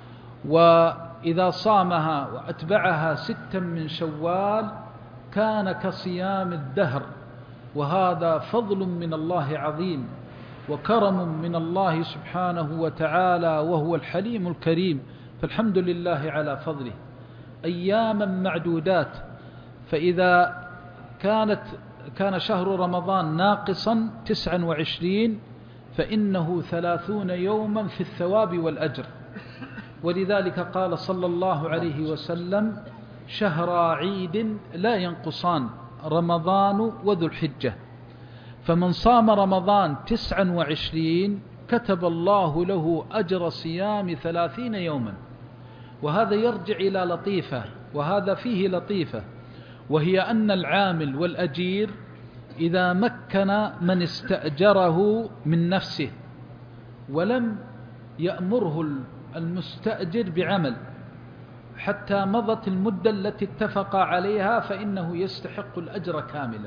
Speaker 1: وإذا صامها وأتبعها ستا من شوال كان كصيام الدهر. وهذا فضل من الله عظيم وكرم من الله سبحانه وتعالى، وهو الحليم الكريم، فالحمد لله على فضله. أياما معدودات، فإذا كانت كان شهر رمضان ناقصا تسعا وعشرين فإنه ثلاثون يوما في الثواب والأجر. ولذلك قال صلى الله عليه وسلم شهر عيد لا ينقصان رمضان وذو الحجة، فمن صام رمضان تسعا وعشرين كتب الله له أجر صيام ثلاثين يوما. وهذا يرجع إلى لطيفة، وهذا فيه لطيفة، وهي أن العامل والأجير إذا مكن من استأجره من نفسه ولم يأمره المستأجر بعمل حتى مضت المدة التي اتفق عليها فإنه يستحق الأجر كاملا.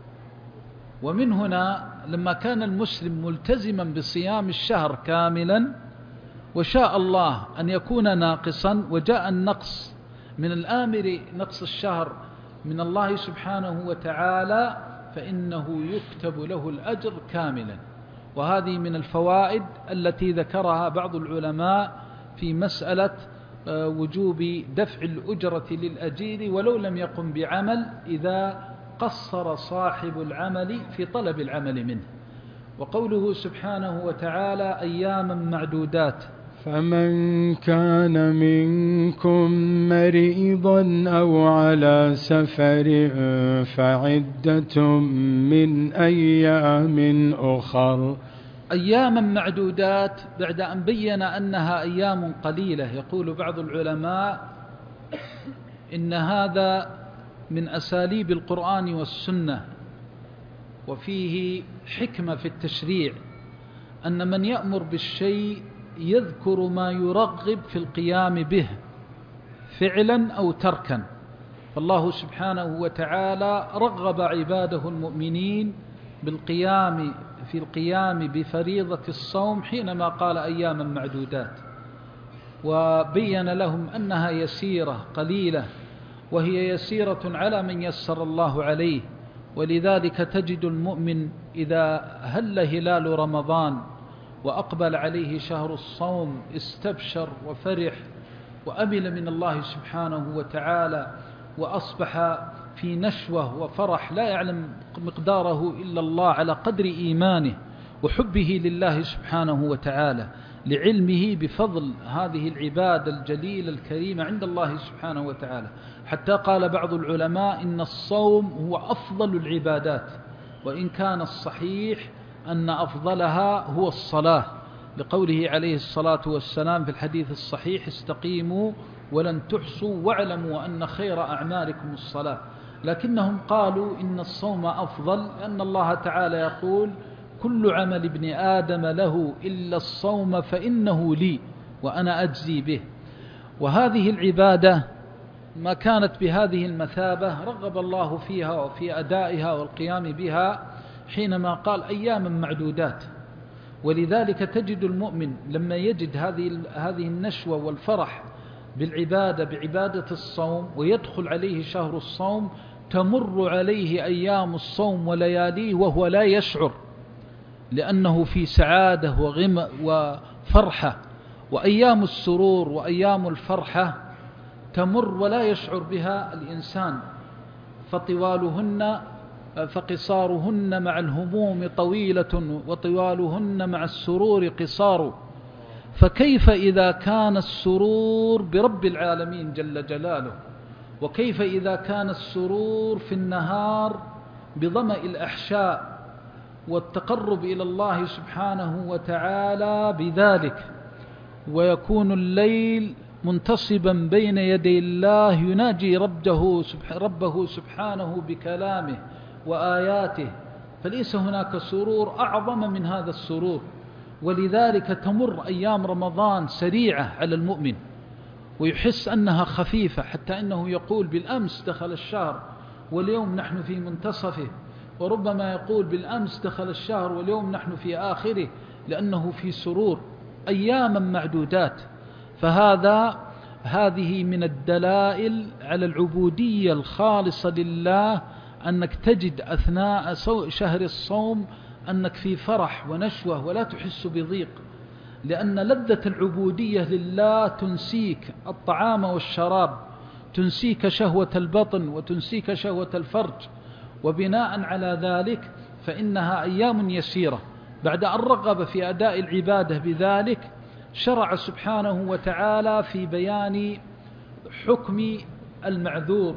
Speaker 1: ومن هنا لما كان المسلم ملتزما بصيام الشهر كاملا وشاء الله أن يكون ناقصا وجاء النقص من الآمر نقص الشهر من الله سبحانه وتعالى فإنه يكتب له الأجر كاملا. وهذه من الفوائد التي ذكرها بعض العلماء في مسألة وجوب دفع الأجرة للأجير ولو لم يقم بعمل إذا قصر صاحب العمل في طلب العمل منه. وقوله سبحانه وتعالى أياما معدودات،
Speaker 2: فمن كان منكم مريضا أو على سفر فعدة من أيام أخر.
Speaker 1: أياما معدودات بعد أن بين أنها أيام قليلة، يقول بعض العلماء إن هذا من أساليب القرآن والسنة، وفيه حكمة في التشريع، أن من يأمر بالشيء يذكر ما يرغب في القيام به فعلا أو تركا. فالله سبحانه وتعالى رغب عباده المؤمنين بالقيام في القيام بفريضة الصوم حينما قال أياما معدودات، وبين لهم أنها يسيرة قليلة، وهي يسيرة على من يسر الله عليه. ولذلك تجد المؤمن إذا هل هلال رمضان وأقبل عليه شهر الصوم استبشر وفرح وأمل من الله سبحانه وتعالى، وأصبح في نشوة وفرح لا يعلم مقداره إلا الله على قدر إيمانه وحبه لله سبحانه وتعالى، لعلمه بفضل هذه العبادة الجليلة الكريمة عند الله سبحانه وتعالى. حتى قال بعض العلماء إن الصوم هو أفضل العبادات، وإن كان الصحيح أن أفضلها هو الصلاة، لقوله عليه الصلاة والسلام في الحديث الصحيح استقيموا ولن تحصوا واعلموا أن خير أعمالكم الصلاة. لكنهم قالوا إن الصوم أفضل لأن الله تعالى يقول كل عمل ابن آدم له إلا الصوم فإنه لي وأنا أجزي به. وهذه العبادة ما كانت بهذه المثابة رغب الله فيها وفي أدائها والقيام بها حينما قال أياما معدودات. ولذلك تجد المؤمن لما يجد هذه هذه النشوة والفرح بالعبادة بعبادة الصوم ويدخل عليه شهر الصوم تمر عليه أيام الصوم ولياليه وهو لا يشعر، لأنه في سعادة وغم وفرحة. وأيام السرور وأيام الفرحة تمر ولا يشعر بها الإنسان، فطوالهن فقصارهن مع الهموم طويلة وطوالهن مع السرور قصار. فكيف إذا كان السرور برب العالمين جل جلاله، وكيف إذا كان السرور في النهار بظمأ الأحشاء والتقرب إلى الله سبحانه وتعالى بذلك، ويكون الليل منتصبا بين يدي الله يناجي ربه ربه سبحانه بكلامه وآياته، فليس هناك سرور أعظم من هذا السرور. ولذلك تمر أيام رمضان سريعة على المؤمن ويحس أنها خفيفة، حتى أنه يقول بالأمس دخل الشهر واليوم نحن في منتصفه، وربما يقول بالأمس دخل الشهر واليوم نحن في آخره، لأنه في سرور أياما معدودات. فهذا هذه من الدلائل على العبودية الخالصة لله، أنك تجد أثناء شهر الصوم أنك في فرح ونشوة ولا تحس بضيق، لأن لذة العبودية لله تنسيك الطعام والشراب، تنسيك شهوة البطن وتنسيك شهوة الفرج. وبناء على ذلك فإنها أيام يسيرة. بعد أن رغب في أداء العبادة بذلك، شرع سبحانه وتعالى في بيان حكم المعذور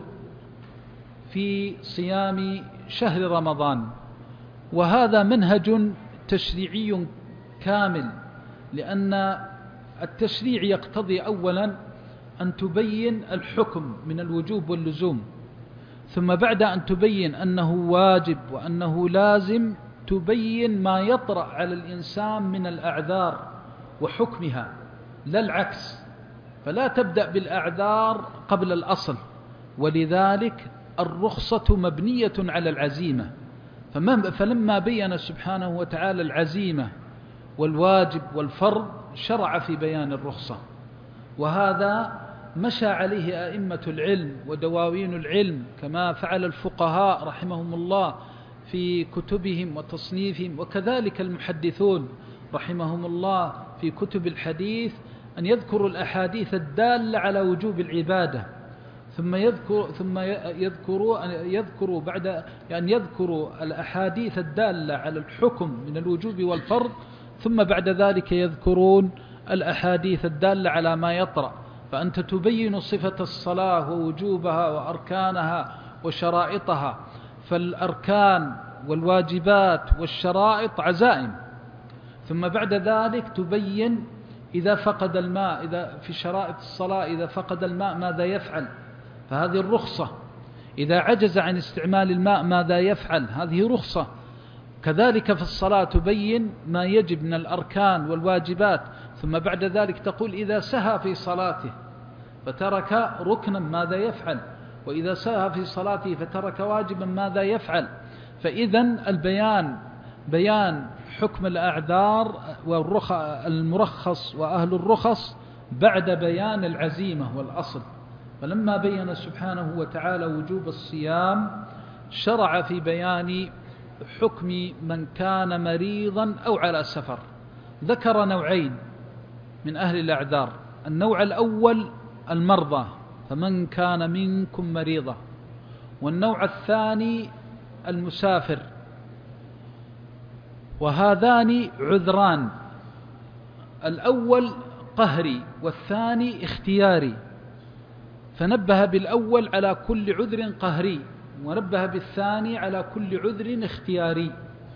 Speaker 1: في صيام شهر رمضان، وهذا منهج تشريعي كامل، لأن التشريع يقتضي أولا أن تبين الحكم من الوجوب واللزوم، ثم بعد أن تبين أنه واجب وأنه لازم تبين ما يطرأ على الإنسان من الأعذار وحكمها، لا العكس. فلا تبدأ بالأعذار قبل الأصل، ولذلك الرخصة مبنية على العزيمة. فلما بين سبحانه وتعالى العزيمة والواجب والفرض شرع في بيان الرخصة، وهذا مشى عليه أئمة العلم ودواوين العلم كما فعل الفقهاء رحمهم الله في كتبهم وتصنيفهم، وكذلك المحدثون رحمهم الله في كتب الحديث، أن يذكروا الأحاديث الدالة على وجوب العبادة، ثم يذكر ثم يذكروا يذكروا بعد أن يعني يذكروا الأحاديث الدالة على الحكم من الوجوب والفرض، ثم بعد ذلك يذكرون الأحاديث الدالة على ما يطرأ. فأنت تبين صفة الصلاة ووجوبها وأركانها وشرائطها، فالأركان والواجبات والشرائط عزائم، ثم بعد ذلك تبين إذا فقد الماء، إذا في شرائط الصلاة إذا فقد الماء ماذا يفعل، فهذه الرخصة. إذا عجز عن استعمال الماء ماذا يفعل، هذه رخصة. كذلك في الصلاة تبين ما يجب من الأركان والواجبات، ثم بعد ذلك تقول إذا سهى في صلاته فترك ركنا ماذا يفعل، وإذا سهى في صلاته فترك واجبا ماذا يفعل. فإذن البيان بيان حكم الأعذار والمرخص وأهل الرخص بعد بيان العزيمة والأصل. فلما بين سبحانه وتعالى وجوب الصيام شرع في بيان حكم من كان مريضا أو على سفر. ذكر نوعين من أهل الأعذار: النوع الأول المرضى، فمن كان منكم مريضا، والنوع الثاني المسافر. وهذان عذران، الأول قهري والثاني اختياري، فنبه بالأول على كل عذر قهري، ونبه بالثاني على كل عذر اختياري.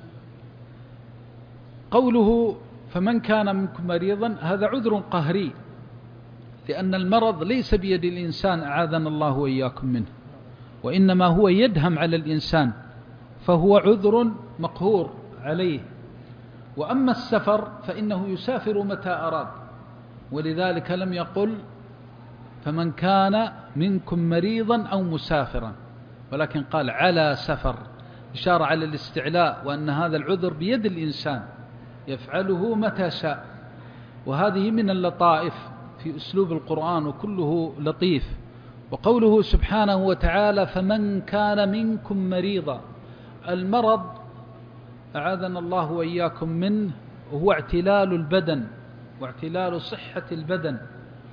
Speaker 1: قوله فمن كان منكم مريضا هذا عذر قهري، لأن المرض ليس بيد الإنسان أعاذنا الله وإياكم منه، وإنما هو يدهم على الإنسان، فهو عذر مقهور عليه. وأما السفر فإنه يسافر متى أراد، ولذلك لم يقل فمن كان منكم مريضا أو مسافرا، ولكن قال على سفر، إشارة على الاستعلاء، وأن هذا العذر بيد الإنسان يفعله متى شاء. وهذه من اللطائف في أسلوب القرآن، وكله لطيف. وقوله سبحانه وتعالى فمن كان منكم مريضا، المرض أعاذنا الله وإياكم منه هو اعتلال البدن واعتلال صحة البدن،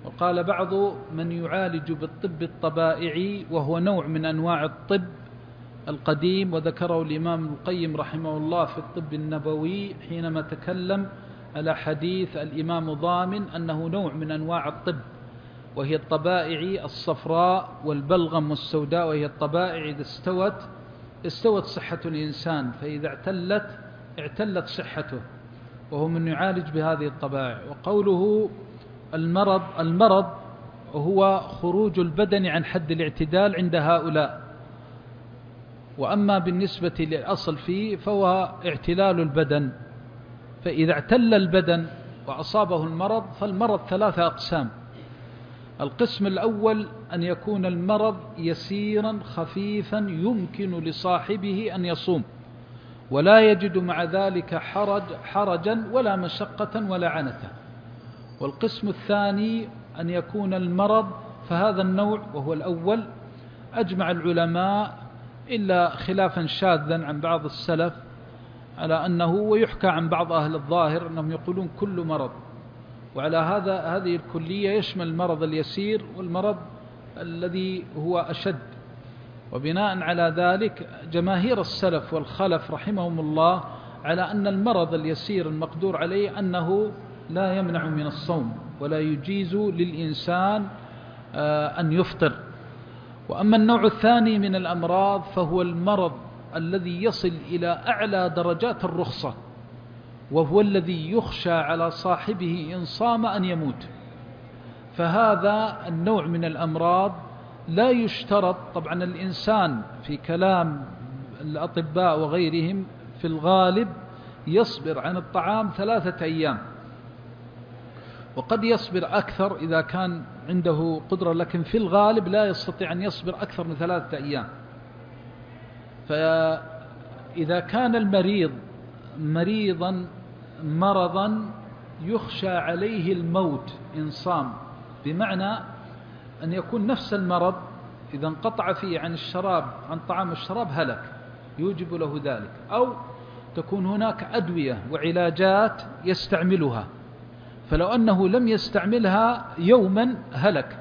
Speaker 1: وقال بعض من يعالج بالطب الطبائعي، وهو نوع من أنواع الطب القديم، وذكره الإمام القيم رحمه الله في الطب النبوي حينما تكلم على حديث الإمام ضامن أنه نوع من أنواع الطب، وهي الطبائعي الصفراء والبلغم والسوداء، وهي الطبائع إذا استوت استوت صحة الإنسان، فإذا اعتلت اعتلت صحته، وهو من يعالج بهذه الطبائع. وقوله المرض المرض هو خروج البدن عن حد الاعتدال عند هؤلاء، وأما بالنسبة للأصل فيه فهو اعتلال البدن. فإذا اعتل البدن وأصابه المرض فالمرض ثلاثة أقسام. القسم الأول أن يكون المرض يسيرا خفيفا يمكن لصاحبه أن يصوم ولا يجد مع ذلك حرج حرجا ولا مشقة ولا عنة. والقسم الثاني أن يكون المرض، فهذا النوع وهو الأول أجمع العلماء إلا خلافا شاذا عن بعض السلف على أنه، ويحكى عن بعض أهل الظاهر أنهم يقولون كل مرض، وعلى هذا هذه الكلية يشمل المرض اليسير والمرض الذي هو أشد. وبناء على ذلك جماهير السلف والخلف رحمهم الله على أن المرض اليسير المقدور عليه أنه لا يمنع من الصوم ولا يجيز للإنسان أن يفطر. وأما النوع الثاني من الأمراض فهو المرض الذي يصل إلى أعلى درجات الرخصة، وهو الذي يخشى على صاحبه إن صام أن يموت. فهذا النوع من الأمراض لا يشترط، طبعا الإنسان في كلام الأطباء وغيرهم في الغالب يصبر عن الطعام ثلاثة أيام، وقد يصبر أكثر إذا كان عنده قدرة، لكن في الغالب لا يستطيع أن يصبر أكثر من ثلاثة أيام. فإذا كان المريض مريضا مرضا يخشى عليه الموت إن صام، بمعنى أن يكون نفس المرض إذا انقطع فيه عن الشراب عن طعام الشراب هلك يوجب له ذلك، أو تكون هناك أدوية وعلاجات يستعملها، فلو أنه لم يستعملها يوما هلك.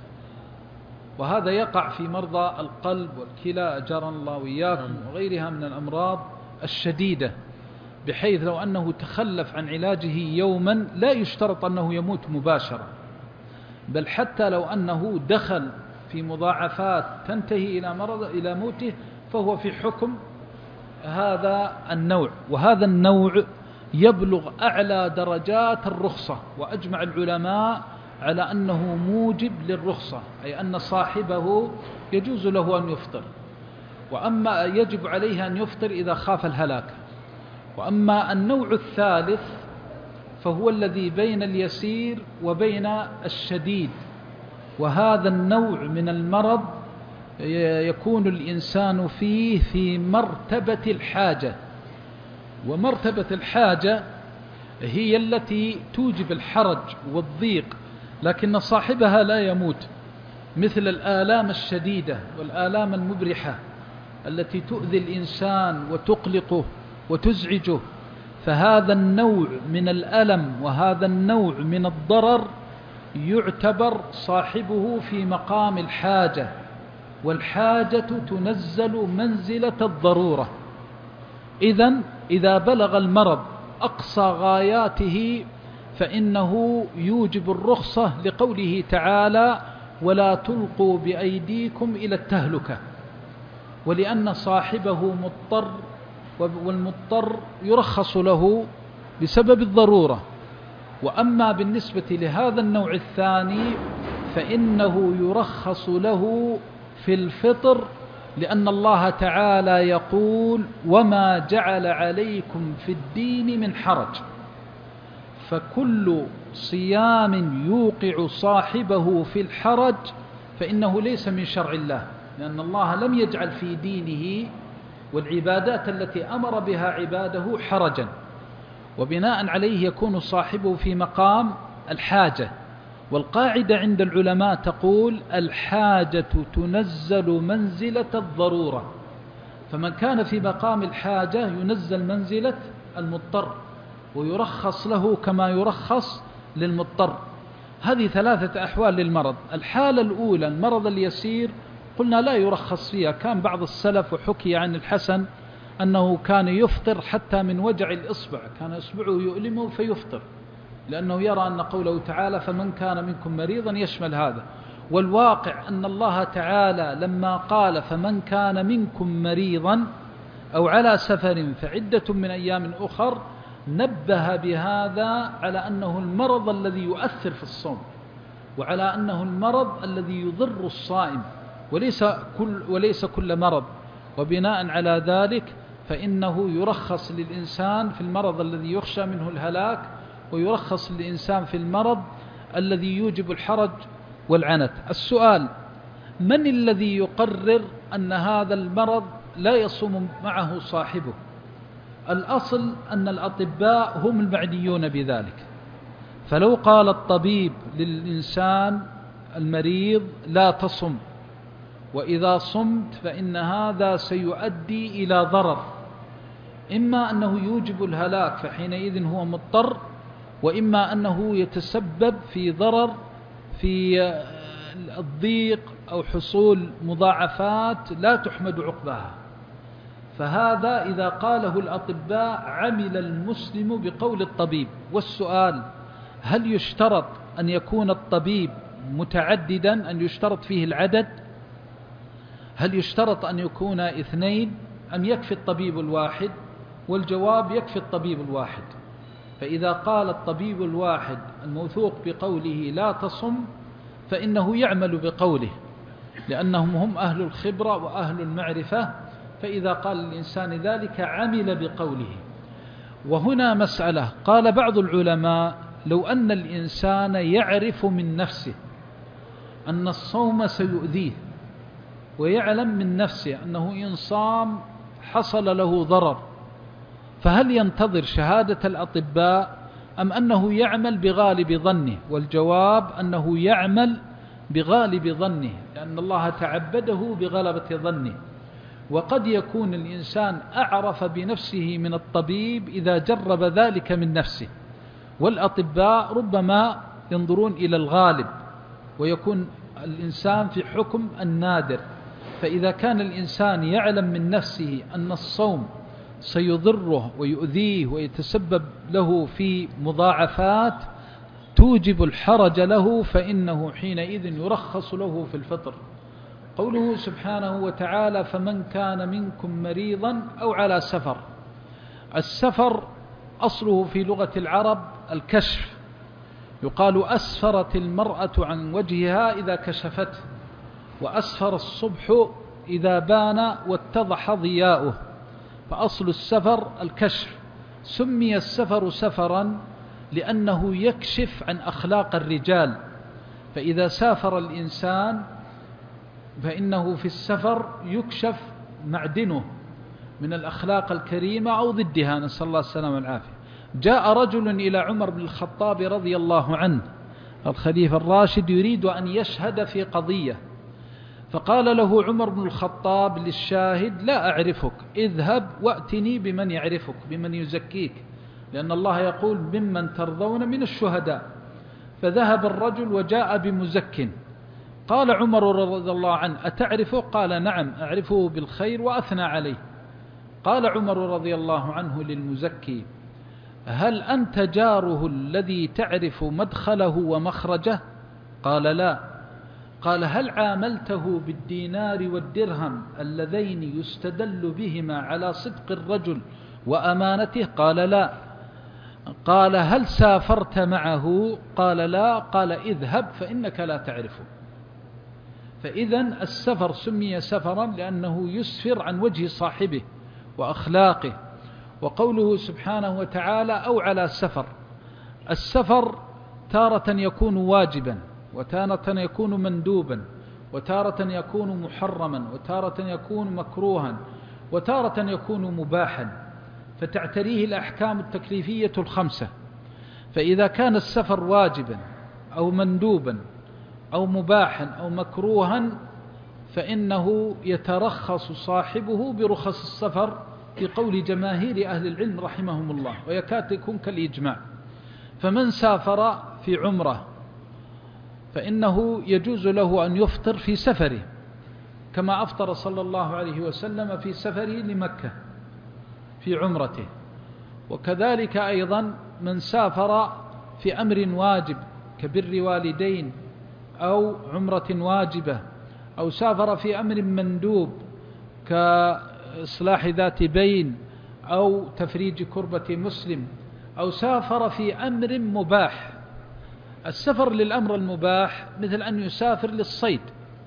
Speaker 1: وهذا يقع في مرضى القلب والكلى أجرنا الله وإياكم وغيرها من الأمراض الشديدة، بحيث لو أنه تخلف عن علاجه يوما لا يشترط أنه يموت مباشرة، بل حتى لو أنه دخل في مضاعفات تنتهي إلى مرض إلى موته فهو في حكم هذا النوع. وهذا النوع يبلغ أعلى درجات الرخصة، وأجمع العلماء على أنه موجب للرخصة، أي أن صاحبه يجوز له أن يفطر، وأما يجب عليه أن يفطر إذا خاف الهلاك. وأما النوع الثالث فهو الذي بين اليسير وبين الشديد، وهذا النوع من المرض يكون الإنسان فيه في مرتبة الحاجة، ومرتبة الحاجة هي التي توجب الحرج والضيق، لكن صاحبها لا يموت، مثل الآلام الشديدة والآلام المبرحة التي تؤذي الإنسان وتقلقه وتزعجه. فهذا النوع من الألم وهذا النوع من الضرر يعتبر صاحبه في مقام الحاجة، والحاجة تنزل منزلة الضرورة. إذن إذا بلغ المرض أقصى غاياته فإنه يوجب الرخصة، لقوله تعالى ولا تلقوا بأيديكم إلى التهلكة، ولأن صاحبه مضطر، والمضطر يرخص له بسبب الضرورة. وأما بالنسبة لهذا النوع الثاني فإنه يرخص له في الفطر، لأن الله تعالى يقول وما جعل عليكم في الدين من حرج. فكل صيام يوقع صاحبه في الحرج فإنه ليس من شرع الله، لأن الله لم يجعل في دينه والعبادات التي أمر بها عباده حرجا، وبناء عليه يكون صاحبه في مقام الحاجة. والقاعدة عند العلماء تقول الحاجة تنزل منزلة الضرورة، فمن كان في مقام الحاجة ينزل منزلة المضطر ويرخص له كما يرخص للمضطر. هذه ثلاثة أحوال للمرض. الحالة الأولى المرض اليسير قلنا لا يرخص فيها. كان بعض السلف وحكي عن الحسن أنه كان يفطر حتى من وجع الإصبع، كان إصبعه يؤلمه فيفطر، لأنه يرى أن قوله تعالى فمن كان منكم مريضا يشمل هذا. والواقع أن الله تعالى لما قال فمن كان منكم مريضا أو على سفر فعدة من أيام أخر نبه بهذا على أنه المرض الذي يؤثر في الصوم، وعلى أنه المرض الذي يضر الصائم، وليس كل, وليس كل مرض. وبناء على ذلك فإنه يرخص للإنسان في المرض الذي يخشى منه الهلاك، ويرخص للإنسان في المرض الذي يوجب الحرج والعنت. السؤال: من الذي يقرر أن هذا المرض لا يصوم معه صاحبه؟ الأصل أن الأطباء هم المعنيون بذلك. فلو قال الطبيب للإنسان المريض لا تصم، وإذا صمت فإن هذا سيؤدي إلى ضرر، إما أنه يوجب الهلاك فحينئذ هو مضطر، وإما أنه يتسبب في ضرر في الضيق أو حصول مضاعفات لا تحمد عقباها. فهذا إذا قاله الأطباء عمل المسلم بقول الطبيب. والسؤال: هل يشترط أن يكون الطبيب متعددا، أن يشترط فيه العدد؟ هل يشترط أن يكون اثنين أم يكفي الطبيب الواحد؟ والجواب: يكفي الطبيب الواحد. فإذا قال الطبيب الواحد الموثوق بقوله لا تصم فإنه يعمل بقوله، لأنهم هم أهل الخبرة وأهل المعرفة. فإذا قال الإنسان ذلك عمل بقوله. وهنا مسألة، قال بعض العلماء: لو أن الإنسان يعرف من نفسه أن الصوم سيؤذيه، ويعلم من نفسه أنه إن صام حصل له ضرر، فهل ينتظر شهادة الأطباء أم أنه يعمل بغالب ظنه؟ والجواب أنه يعمل بغالب ظنه، لأن الله تعبده بغلبة ظنه. وقد يكون الإنسان أعرف بنفسه من الطبيب إذا جرب ذلك من نفسه، والأطباء ربما ينظرون إلى الغالب، ويكون الإنسان في حكم النادر. فإذا كان الإنسان يعلم من نفسه أن الصوم سيضره ويؤذيه ويتسبب له في مضاعفات توجب الحرج له، فإنه حينئذ يرخص له في الفطر. قوله سبحانه وتعالى فمن كان منكم مريضا أو على سفر. السفر أصله في لغة العرب الكشف، يقال أسفرت المرأة عن وجهها إذا كشفته، وأسفر الصبح إذا بان واتضح ضياؤه، فأصل السفر الكشف. سمي السفر سفرا لأنه يكشف عن أخلاق الرجال، فإذا سافر الإنسان فإنه في السفر يكشف معدنه من الأخلاق الكريمة أو ضدها، نسأل الله السلامة والعافية. جاء رجل إلى عمر بن الخطاب رضي الله عنه الخليفة الراشد يريد أن يشهد في قضية، فقال له عمر بن الخطاب للشاهد لا أعرفك، اذهب وأتني بمن يعرفك، بمن يزكيك، لأن الله يقول ممن ترضون من الشهداء. فذهب الرجل وجاء بمزك. قال عمر رضي الله عنه أتعرفه؟ قال نعم أعرفه بالخير وأثنى عليه. قال عمر رضي الله عنه للمزكي هل أنت جاره الذي تعرف مدخله ومخرجه؟ قال لا. قال هل عاملته بالدينار والدرهم اللذين يستدل بهما على صدق الرجل وأمانته؟ قال لا. قال هل سافرت معه؟ قال لا. قال اذهب فإنك لا تعرفه. فإذن السفر سمي سفرا لأنه يسفر عن وجه صاحبه وأخلاقه. وقوله سبحانه وتعالى أو على سفر، السفر تارة يكون واجبا، وتارة يكون مندوبا، وتارة يكون محرما، وتارة يكون مكروها، وتارة يكون مباحا، فتعتريه الأحكام التكليفية الخمسة. فإذا كان السفر واجبا أو مندوبا أو مباحا أو مكروها فإنه يترخص صاحبه برخص السفر في قول جماهير أهل العلم رحمهم الله، ويكاد يكون كالإجماع. فمن سافر في عمره فإنه يجوز له أن يفطر في سفره كما أفطر صلى الله عليه وسلم في سفره لمكة في عمرته. وكذلك أيضا من سافر في أمر واجب كبر والدين أو عمرة واجبة، أو سافر في أمر مندوب كإصلاح ذات بين أو تفريج كربة مسلم، أو سافر في أمر مباح. السفر للأمر المباح مثل أن يسافر للصيد،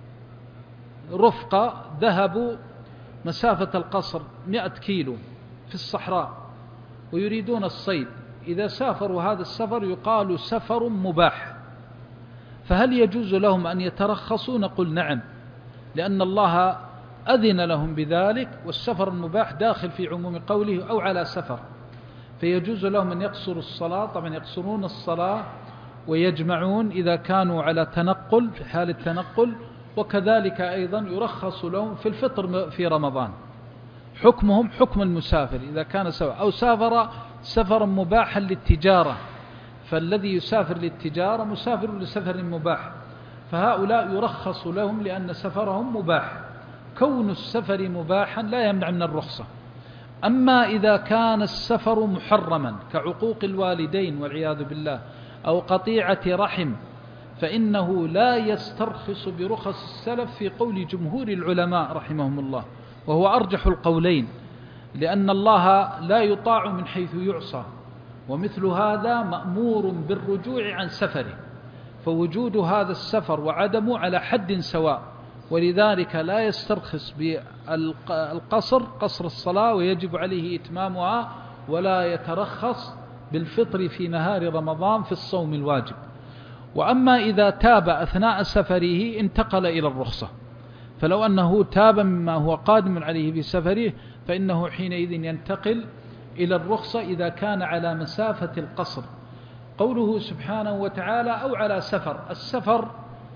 Speaker 1: رفقة ذهبوا مسافة القصر مئة كيلو في الصحراء ويريدون الصيد، إذا سافروا هذا السفر يقال سفر مباح، فهل يجوز لهم أن يترخصوا؟ نقول نعم، لأن الله أذن لهم بذلك، والسفر المباح داخل في عموم قوله أو على سفر، فيجوز لهم أن يقصروا الصلاة. طبعا يقصرون الصلاة ويجمعون إذا كانوا على تنقل في حال التنقل، وكذلك أيضا يرخص لهم في الفطر في رمضان، حكمهم حكم المسافر إذا كان سواء أو سافر سفرا مباحا للتجارة، فالذي يسافر للتجارة مسافر لسفر مباح، فهؤلاء يرخص لهم لأن سفرهم مباح. كون السفر مباحا لا يمنع من الرخصة. أما إذا كان السفر محرما كعقوق الوالدين والعياذ بالله أو قطيعة رحم، فإنه لا يسترخص برخص السلف في قول جمهور العلماء رحمهم الله، وهو أرجح القولين، لأن الله لا يطاع من حيث يعصى، ومثل هذا مأمور بالرجوع عن سفره، فوجود هذا السفر وعدمه على حد سواء، ولذلك لا يسترخص بالقصر قصر الصلاة ويجب عليه إتمامها، ولا يترخص بالفطر في نهار رمضان في الصوم الواجب. وأما إذا تاب أثناء سفره انتقل إلى الرخصة، فلو أنه تاب مما هو قادم عليه في سفره فإنه حينئذ ينتقل إلى الرخصة إذا كان على مسافة القصر. قوله سبحانه وتعالى أو على سفر، السفر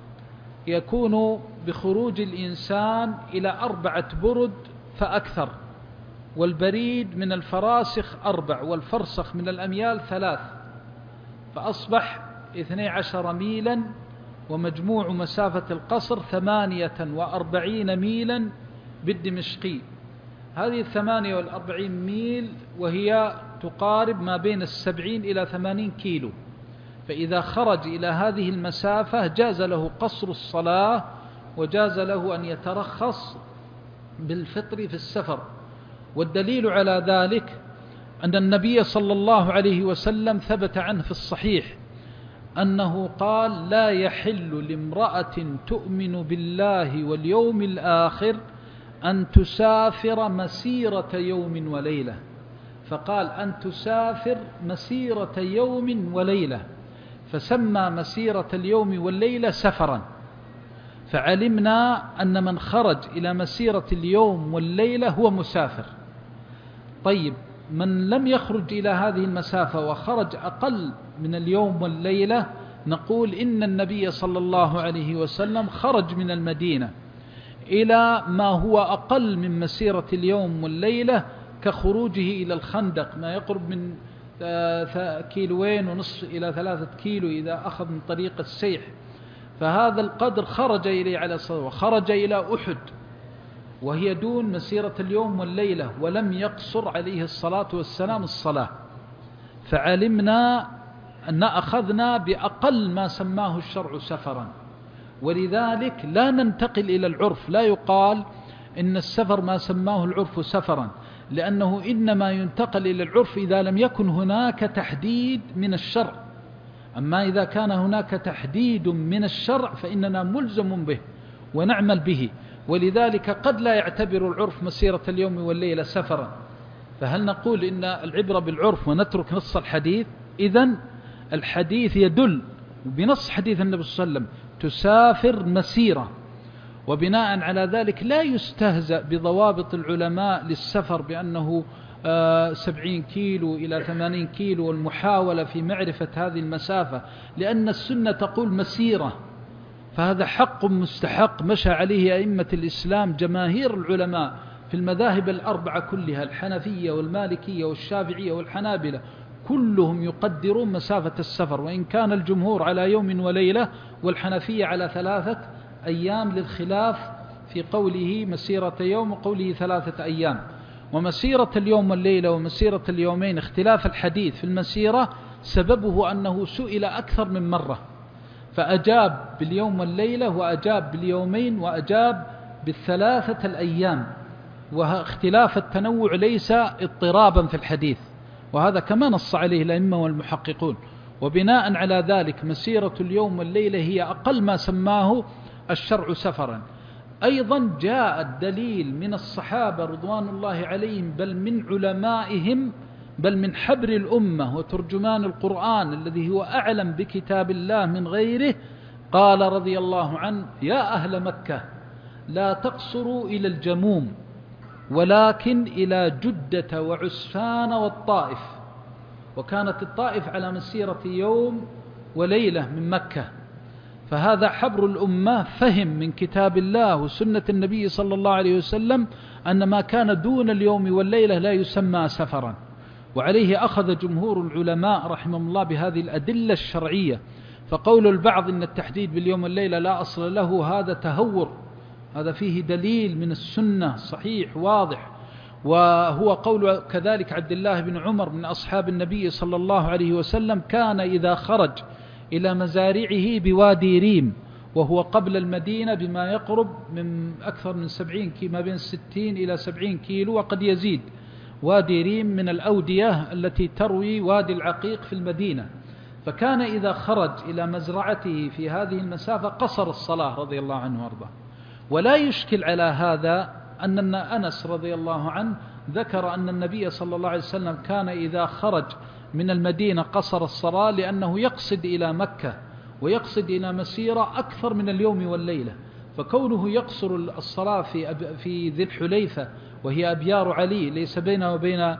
Speaker 1: يكون بخروج الإنسان إلى أربعة برد فأكثر، والبريد من الفراسخ أربع والفرسخ من الأميال ثلاث، فأصبح اثني عشر ميلا، ومجموع مسافة القصر ثمانية وأربعين ميلا بالدمشقي. هذه الثمانية والأربعين ميل وهي تقارب ما بين السبعين إلى ثمانين كيلو، فإذا خرج إلى هذه المسافة جاز له قصر الصلاة، وجاز له أن يترخص بالفطر في السفر. والدليل على ذلك أن النبي صلى الله عليه وسلم ثبت عنه في الصحيح أنه قال: لا يحل لامرأة تؤمن بالله واليوم الآخر أن تسافر مسيرة يوم وليلة، فقال أن تسافر مسيرة يوم وليلة، فسمى مسيرة اليوم والليلة سفرا، فعلمنا أن من خرج إلى مسيرة اليوم والليلة هو مسافر. طيب، من لم يخرج إلى هذه المسافة وخرج أقل من اليوم والليلة، نقول إن النبي صلى الله عليه وسلم خرج من المدينة إلى ما هو أقل من مسيرة اليوم والليلة، كخروجه إلى الخندق ما يقرب من كيلوين ونصف إلى ثلاثة كيلو إذا أخذ من طريق السيح، فهذا القدر خرج إليه على الصلاة. وخرج إلى أحد وهي دون مسيرة اليوم والليلة، ولم يقصر عليه الصلاة والسلام الصلاة، فعلمنا أن أخذنا بأقل ما سماه الشرع سفرا. ولذلك لا ننتقل إلى العرف، لا يقال إن السفر ما سماه العرف سفرا، لأنه إنما ينتقل إلى العرف إذا لم يكن هناك تحديد من الشرع. أما إذا كان هناك تحديد من الشرع فإننا ملزم به ونعمل به، ولذلك قد لا يعتبر العرف مسيرة اليوم والليلة سفرا، فهل نقول إن العبرة بالعرف ونترك نص الحديث؟ إذن الحديث يدل بنص حديث النبي صلى الله عليه وسلم تسافر مسيرة، وبناء على ذلك لا يستهزأ بضوابط العلماء للسفر بأنه سبعين كيلو إلى ثمانين كيلو، والمحاولة في معرفة هذه المسافة، لأن السنة تقول مسيرة، فهذا حق مستحق مشى عليه أئمة الإسلام جماهير العلماء في المذاهب الأربعة كلها، الحنفية والمالكية والشافعية والحنابلة، كلهم يقدرون مسافة السفر، وإن كان الجمهور على يوم وليلة والحنفية على ثلاثة أيام للخلاف في قوله مسيرة يوم وقوله ثلاثة أيام. ومسيرة اليوم والليلة ومسيرة اليومين اختلاف الحديث في المسيرة سببه أنه سئل أكثر من مرة فأجاب باليوم والليلة وأجاب باليومين وأجاب بالثلاثة الأيام، واختلاف التنوع ليس اضطرابا في الحديث، وهذا كما نص عليه الأئمة والمحققون. وبناء على ذلك مسيرة اليوم والليلة هي أقل ما سماه الشرع سفرا. أيضا جاء الدليل من الصحابة رضوان الله عليهم بل من علمائهم بل من حبر الأمة وترجمان القرآن الذي هو أعلم بكتاب الله من غيره، قال رضي الله عنه: يا أهل مكة لا تقصروا إلى الجموم ولكن إلى جدة وعسفان والطائف. وكانت الطائف على مسيرة يوم وليلة من مكة، فهذا حبر الأمة فهم من كتاب الله وسنة النبي صلى الله عليه وسلم أن ما كان دون اليوم والليلة لا يسمى سفرا. وعليه أخذ جمهور العلماء رحمهم الله بهذه الأدلة الشرعية. فقول البعض إن التحديد باليوم والليلة لا أصل له هذا تهور، هذا فيه دليل من السنة صحيح واضح. وهو قول كذلك عبد الله بن عمر من أصحاب النبي صلى الله عليه وسلم: كان إذا خرج إلى مزارعه بوادي ريم وهو قبل المدينة بما يقرب من أكثر من سبعين كيلو، ما بين ستين إلى سبعين كيلو وقد يزيد. وادي ريم من الأودية التي تروي وادي العقيق في المدينة. فكان إذا خرج إلى مزرعته في هذه المسافة قصر الصلاة رضي الله عنه وارضاه. ولا يشكل على هذا أن أنس رضي الله عنه ذكر أن النبي صلى الله عليه وسلم كان إذا خرج من المدينة قصر الصلاة، لأنه يقصد إلى مكة ويقصد إلى مسيرة أكثر من اليوم والليلة. فكونه يقصر الصلاة في في ذي الحليفة وهي أبيار علي ليس بينها وبين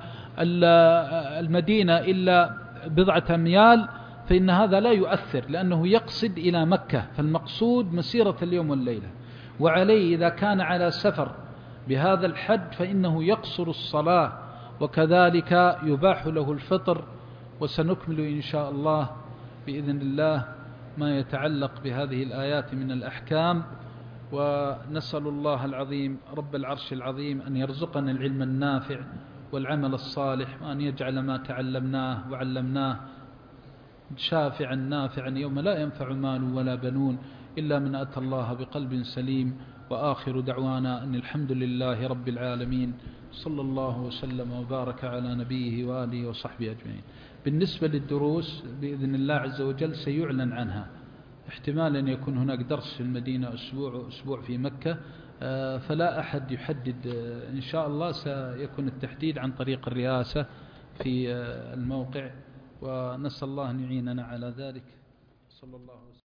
Speaker 1: المدينة إلا بضعة أميال، فإن هذا لا يؤثر لأنه يقصد إلى مكة، فالمقصود مسيرة اليوم والليلة. وعليه إذا كان على سفر بهذا الحد فإنه يقصر الصلاة، وكذلك يباح له الفطر. وسنكمل إن شاء الله بإذن الله ما يتعلق بهذه الآيات من الأحكام. ونسأل الله العظيم رب العرش العظيم أن يرزقنا العلم النافع والعمل الصالح، وأن يجعل ما تعلمناه وعلمناه شافعا نافعا يوم لا ينفع مال ولا بنون إلا من أتى الله بقلب سليم. وآخر دعوانا أن الحمد لله رب العالمين، صلى الله وسلم وبارك على نبيه وآله وصحبه أجمعين. بالنسبة للدروس بإذن الله عز وجل سيعلن عنها، احتمال أن يكون هناك درس في المدينة أسبوع وأسبوع في مكة، فلا أحد يحدد. إن شاء الله سيكون التحديد عن طريق الرئاسة في الموقع، ونسأل الله أن يعيننا على ذلك. صلى الله وسلم.